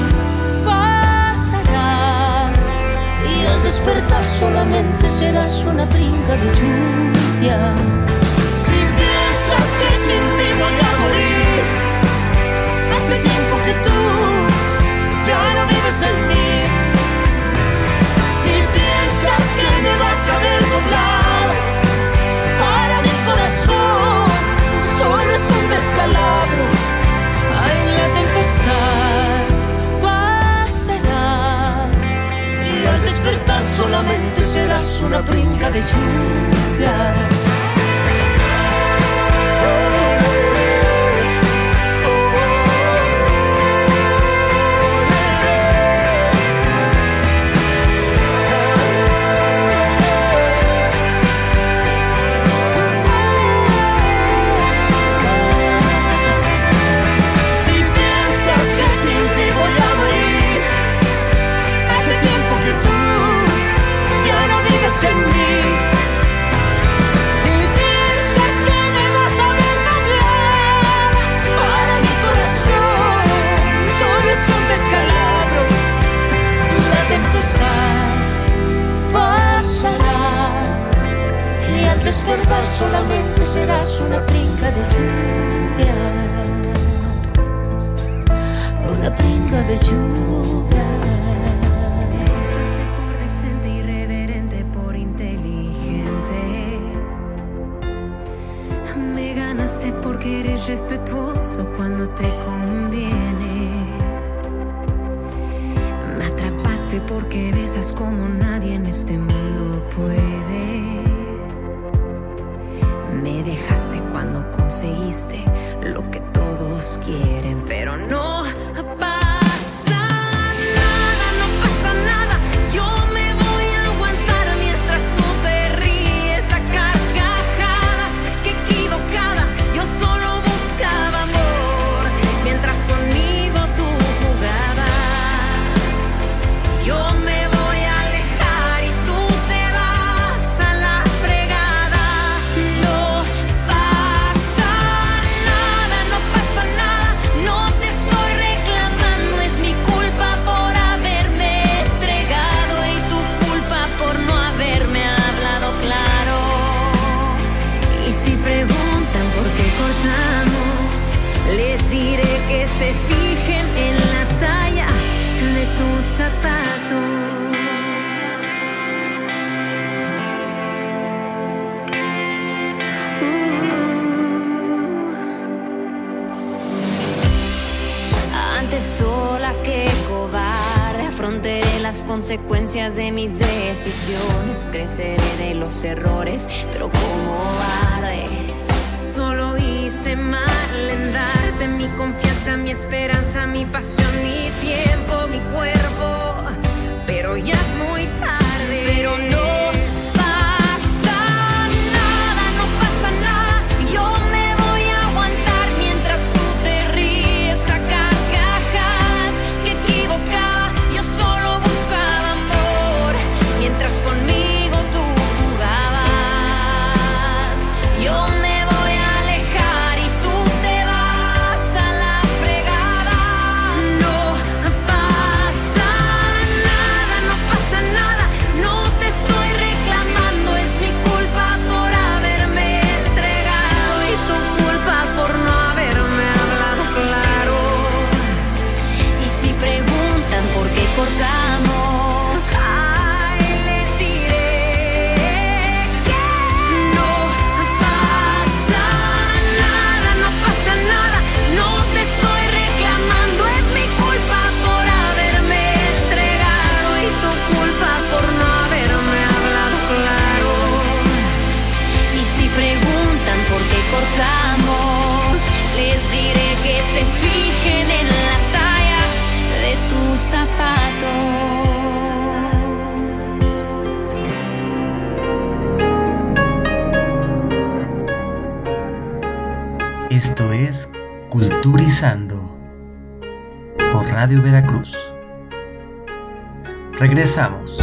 pasará y al despertar solamente serás una brinca de lluvia. Si piensas que sin ti voy a morir, hace tiempo que tú ya no vives en mí. Si piensas que me vas a ver doblado, para mi corazón solo es un descalabro. Ay, la tempestad pasará y al despertar solamente serás una brinca de lluvia. Despertar solamente serás una brinca de lluvia, una brinca de lluvia. Me gustaste por decente, irreverente, por inteligente. Me ganaste porque eres respetuoso cuando te conviene. Me atrapaste porque besas como nadie en este mundo puede. Me dejaste cuando conseguiste lo que todos quieren, pero no pasa nada, no pasa nada. Yo me voy a aguantar mientras tú te ríes a carcajadas. Qué equivocada, yo solo buscaba amor, mientras conmigo tú jugabas. Yo me voy a alejar y tú te vas a la fregada. No pasa nada, no pasa nada. No te estoy reclamando, es mi culpa por haberme entregado y tu culpa por no haberme hablado claro. Y si preguntan por qué cortamos, les diré que se fijen en la talla de tus zapatos. Afrontaré las consecuencias de mis decisiones. Creceré de los errores, pero como cobarde. Solo hice mal en darte mi confianza, mi esperanza, mi pasión, mi tiempo, mi cuerpo. Pero ya es muy tarde. Pero no pasa nada, no pasa nada. Yo me voy a aguantar mientras tú te ríes a carcajadas. Que equivocada, yo solo buscaba amor mientras conmigo tú jugabas. Yo me voy a alejar y tú te vas a la fregada. No pasa nada, no pasa nada. No te estoy reclamando, es mi culpa por haberme entregado y tu culpa por no haberme hablado claro. Y si preguntan por qué cortamos, ay, les diré que no pasa nada, no pasa nada. No te estoy reclamando, es mi culpa por haberme entregado y tu culpa por no haberme hablado claro. Y si preguntan por qué cortamos, les diré que se fijen en la talla de tus zapatos. Esto es Culturizando por Radio Veracruz. Regresamos.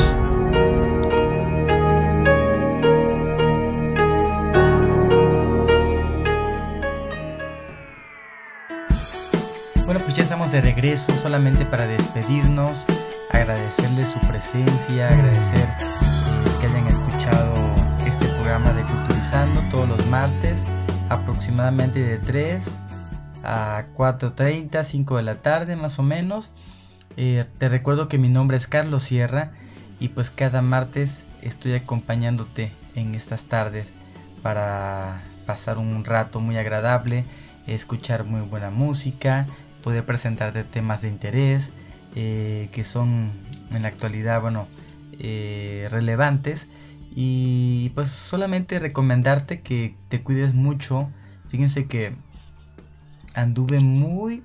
Bueno, pues ya estamos de regreso, solamente para despedirnos, agradecerles su presencia, agradecer que hayan escuchado este programa de Culturizando todos los martes, aproximadamente de 3 a 4:30, 5 de la tarde más o menos. Te recuerdo que mi nombre es Carlos Sierra y pues cada martes estoy acompañándote en estas tardes para pasar un rato muy agradable, escuchar muy buena música, poder presentarte temas de interés que son en la actualidad, relevantes, y pues solamente recomendarte que te cuides mucho. Fíjense que anduve muy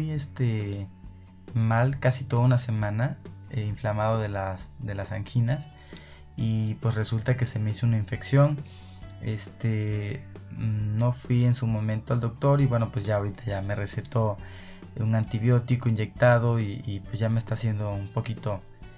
mal casi toda una semana, inflamado de las anginas, y pues resulta que se me hizo una infección. No fui en su momento al doctor y bueno, pues ya ahorita ya me recetó un antibiótico inyectado y pues ya me está haciendo un poquito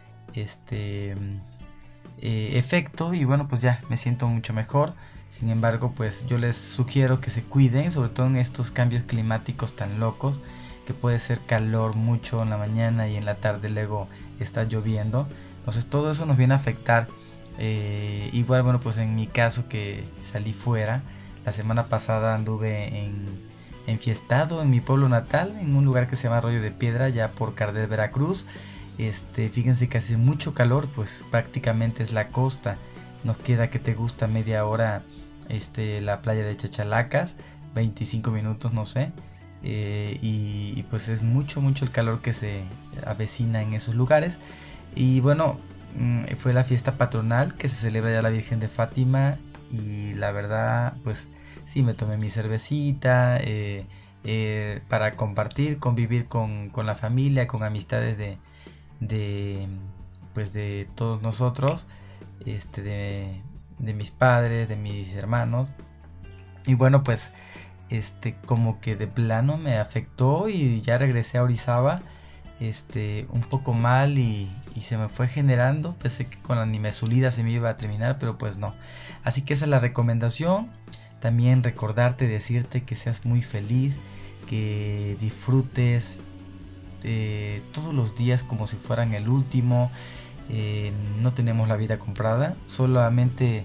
efecto, y bueno, pues ya me siento mucho mejor. Sin embargo, pues yo les sugiero que se cuiden, sobre todo en estos cambios climáticos tan locos, que puede ser calor mucho en la mañana y en la tarde luego está lloviendo. Entonces todo eso nos viene a afectar. Igual, bueno, pues en mi caso, que salí fuera, la semana pasada anduve enfiestado en mi pueblo natal, en un lugar que se llama Arroyo de Piedra, ya por Cardel, Veracruz. Fíjense que hace mucho calor, pues prácticamente es la costa. Nos queda, que te gusta, media hora la playa de Chachalacas, 25 minutos, no sé. Y pues es mucho el calor que se avecina en esos lugares. Y bueno, fue la fiesta patronal que se celebra ya la Virgen de Fátima, y la verdad, pues sí, me tomé mi cervecita para compartir, convivir con la familia, con amistades de todos nosotros, de mis padres, de mis hermanos. Y bueno, pues como que de plano me afectó y ya regresé a Orizaba un poco mal, y se me fue generando. Pensé que con la nimesulida se me iba a terminar, pero pues no. Así que esa es la recomendación. También recordarte, decirte que seas muy feliz, que disfrutes todos los días como si fueran el último. No tenemos la vida comprada, solamente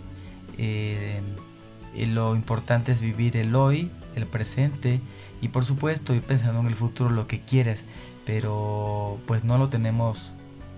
lo importante es vivir el hoy, el presente, y por supuesto ir pensando en el futuro, lo que quieres, pero pues no lo tenemos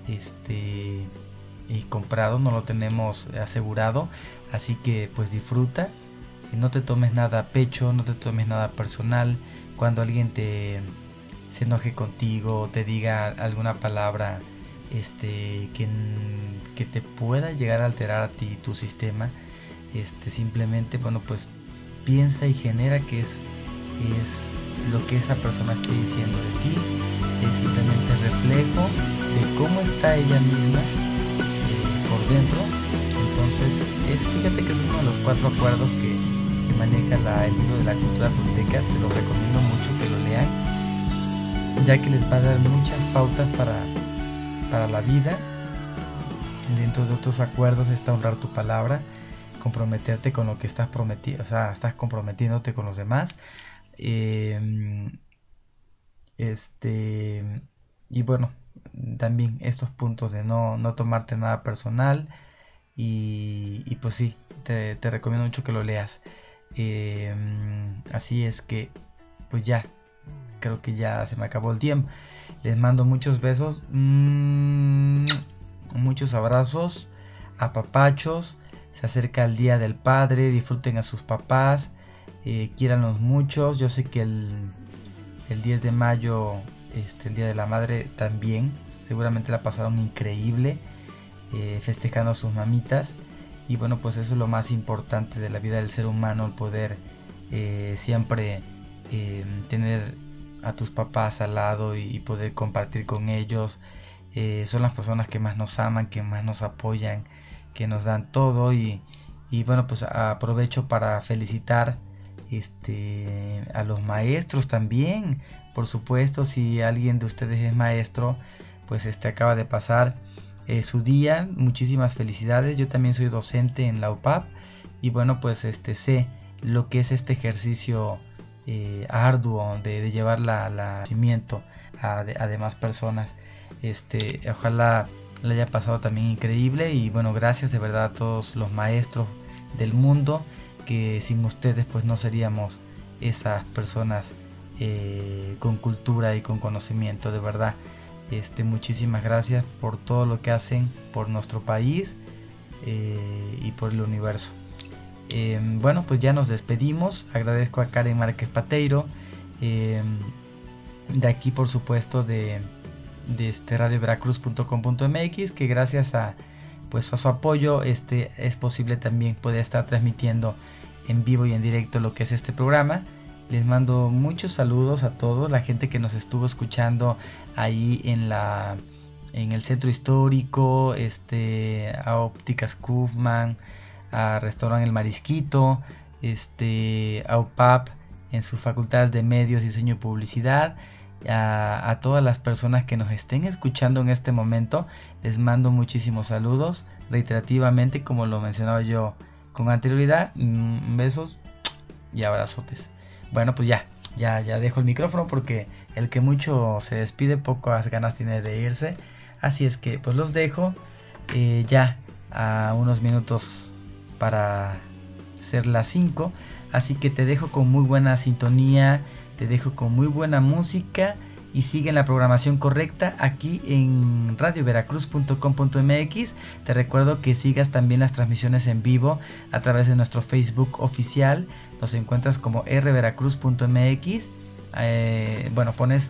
comprado, no lo tenemos asegurado. Así que pues disfruta, no te tomes nada a pecho, no te tomes nada personal. Cuando alguien se enoje contigo, te diga alguna palabra que te pueda llegar a alterar a ti tu sistema. Simplemente, bueno, pues piensa y genera que es lo que esa persona está diciendo de ti, es simplemente reflejo de cómo está ella misma por dentro. Entonces, fíjate que es uno de los 4 acuerdos que maneja el libro de la cultura tolteca. Se lo recomiendo mucho que lo lean, ya que les va a dar muchas pautas para la vida. Dentro de otros acuerdos está honrar tu palabra, comprometerte con lo que estás prometido, o sea, estás comprometiéndote con los demás. Y bueno, también estos puntos de no tomarte nada personal. Y pues sí, te recomiendo mucho que lo leas. Así es que, pues ya, creo que ya se me acabó el tiempo. Les mando muchos besos, muchos abrazos, apapachos. Se acerca el Día del Padre, disfruten a sus papás, quiéranlos muchos. Yo sé que el 10 de mayo, el Día de la Madre también, seguramente la pasaron increíble, festejando a sus mamitas. Y bueno, pues eso es lo más importante de la vida del ser humano, el poder siempre tener a tus papás al lado y poder compartir con ellos. Son las personas que más nos aman, que más nos apoyan, que nos dan todo. Y bueno, pues aprovecho para felicitar a los maestros también. Por supuesto, si alguien de ustedes es maestro, pues acaba de pasar su día. Muchísimas felicidades. Yo también soy docente en la UPAP y bueno, pues sé lo que es este ejercicio arduo de llevar la conocimiento a demás personas. Ojalá le haya pasado también increíble. Y bueno, gracias de verdad a todos los maestros del mundo, que sin ustedes pues no seríamos esas personas con cultura y con conocimiento. De verdad, muchísimas gracias por todo lo que hacen por nuestro país y por el universo. Bueno, pues ya nos despedimos. Agradezco a Karen Márquez Pateiro, de aquí por supuesto de radioveracruz.com.mx, que gracias a su apoyo es posible también poder estar transmitiendo en vivo y en directo lo que es este programa. Les mando muchos saludos a todos, la gente que nos estuvo escuchando ahí en el centro histórico, a Ópticas Kaufman, a Restaurante El Marisquito, a UPAP en sus facultades de medios, diseño y publicidad. A todas las personas que nos estén escuchando en este momento, les mando muchísimos saludos reiterativamente, como lo mencionaba yo con anterioridad. Besos y abrazotes. Bueno, pues ya dejo el micrófono, porque el que mucho se despide, pocas ganas tiene de irse. Así es que pues los dejo ya a unos minutos para ser las 5. Así que te dejo con muy buena sintonía, te dejo con muy buena música, y sigue la programación correcta aquí en radioveracruz.com.mx. Te recuerdo que sigas también las transmisiones en vivo a través de nuestro Facebook oficial. Nos encuentras como rveracruz.mx. Bueno, pones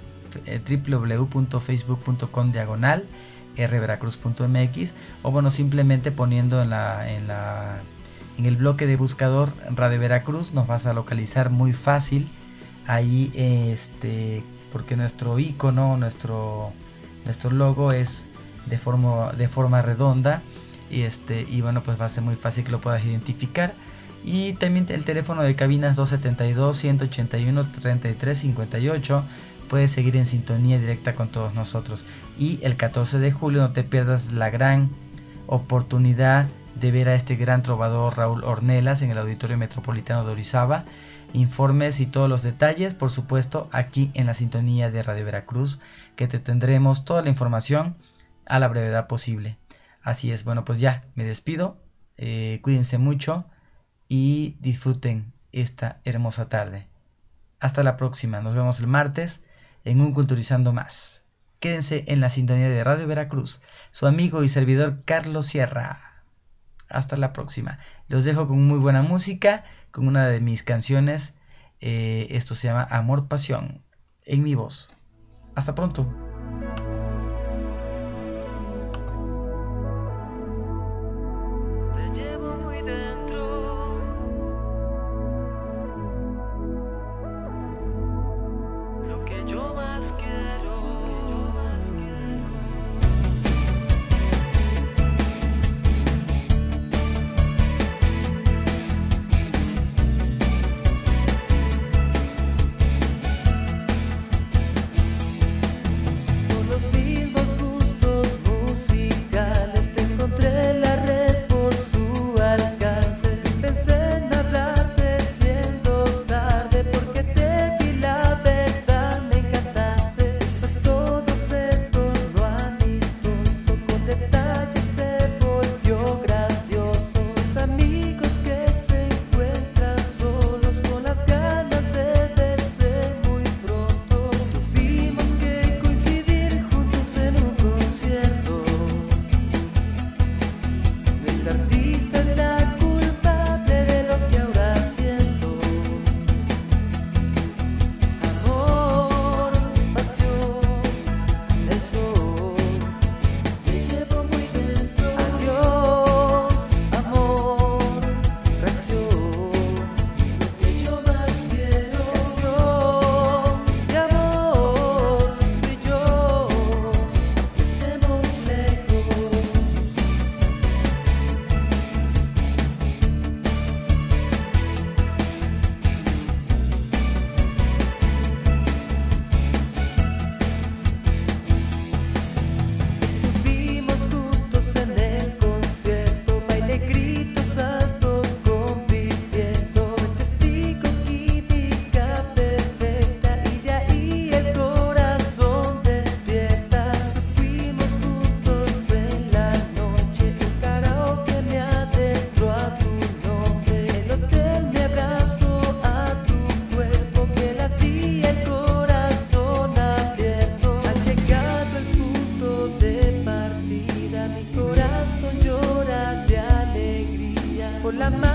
www.facebook.com/rveracruz.mx, o bueno, simplemente poniendo en el bloque de buscador Radio Veracruz nos vas a localizar muy fácil. Ahí porque nuestro icono, nuestro logo es de forma redonda, y bueno, pues va a ser muy fácil que lo puedas identificar. Y también el teléfono de cabinas 272-181-3358. Puedes seguir en sintonía directa con todos nosotros. Y el 14 de julio no te pierdas la gran oportunidad de ver a este gran trovador Raúl Ornelas en el Auditorio Metropolitano de Orizaba. Informes y todos los detalles, por supuesto, aquí en la sintonía de Radio Veracruz, que te tendremos toda la información a la brevedad posible. Así es, bueno, pues ya me despido. Cuídense mucho y disfruten esta hermosa tarde. Hasta la próxima, nos vemos el martes en un Culturizando Más. Quédense en la sintonía de Radio Veracruz, su amigo y servidor Carlos Sierra. Hasta la próxima. Los dejo con muy buena música, con una de mis canciones. Esto se llama Amor Pasión, en mi voz. Hasta pronto.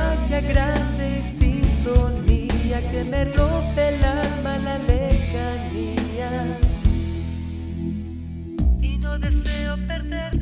magia grande y sintonía que me rompe el alma la lejanía. Y no deseo perder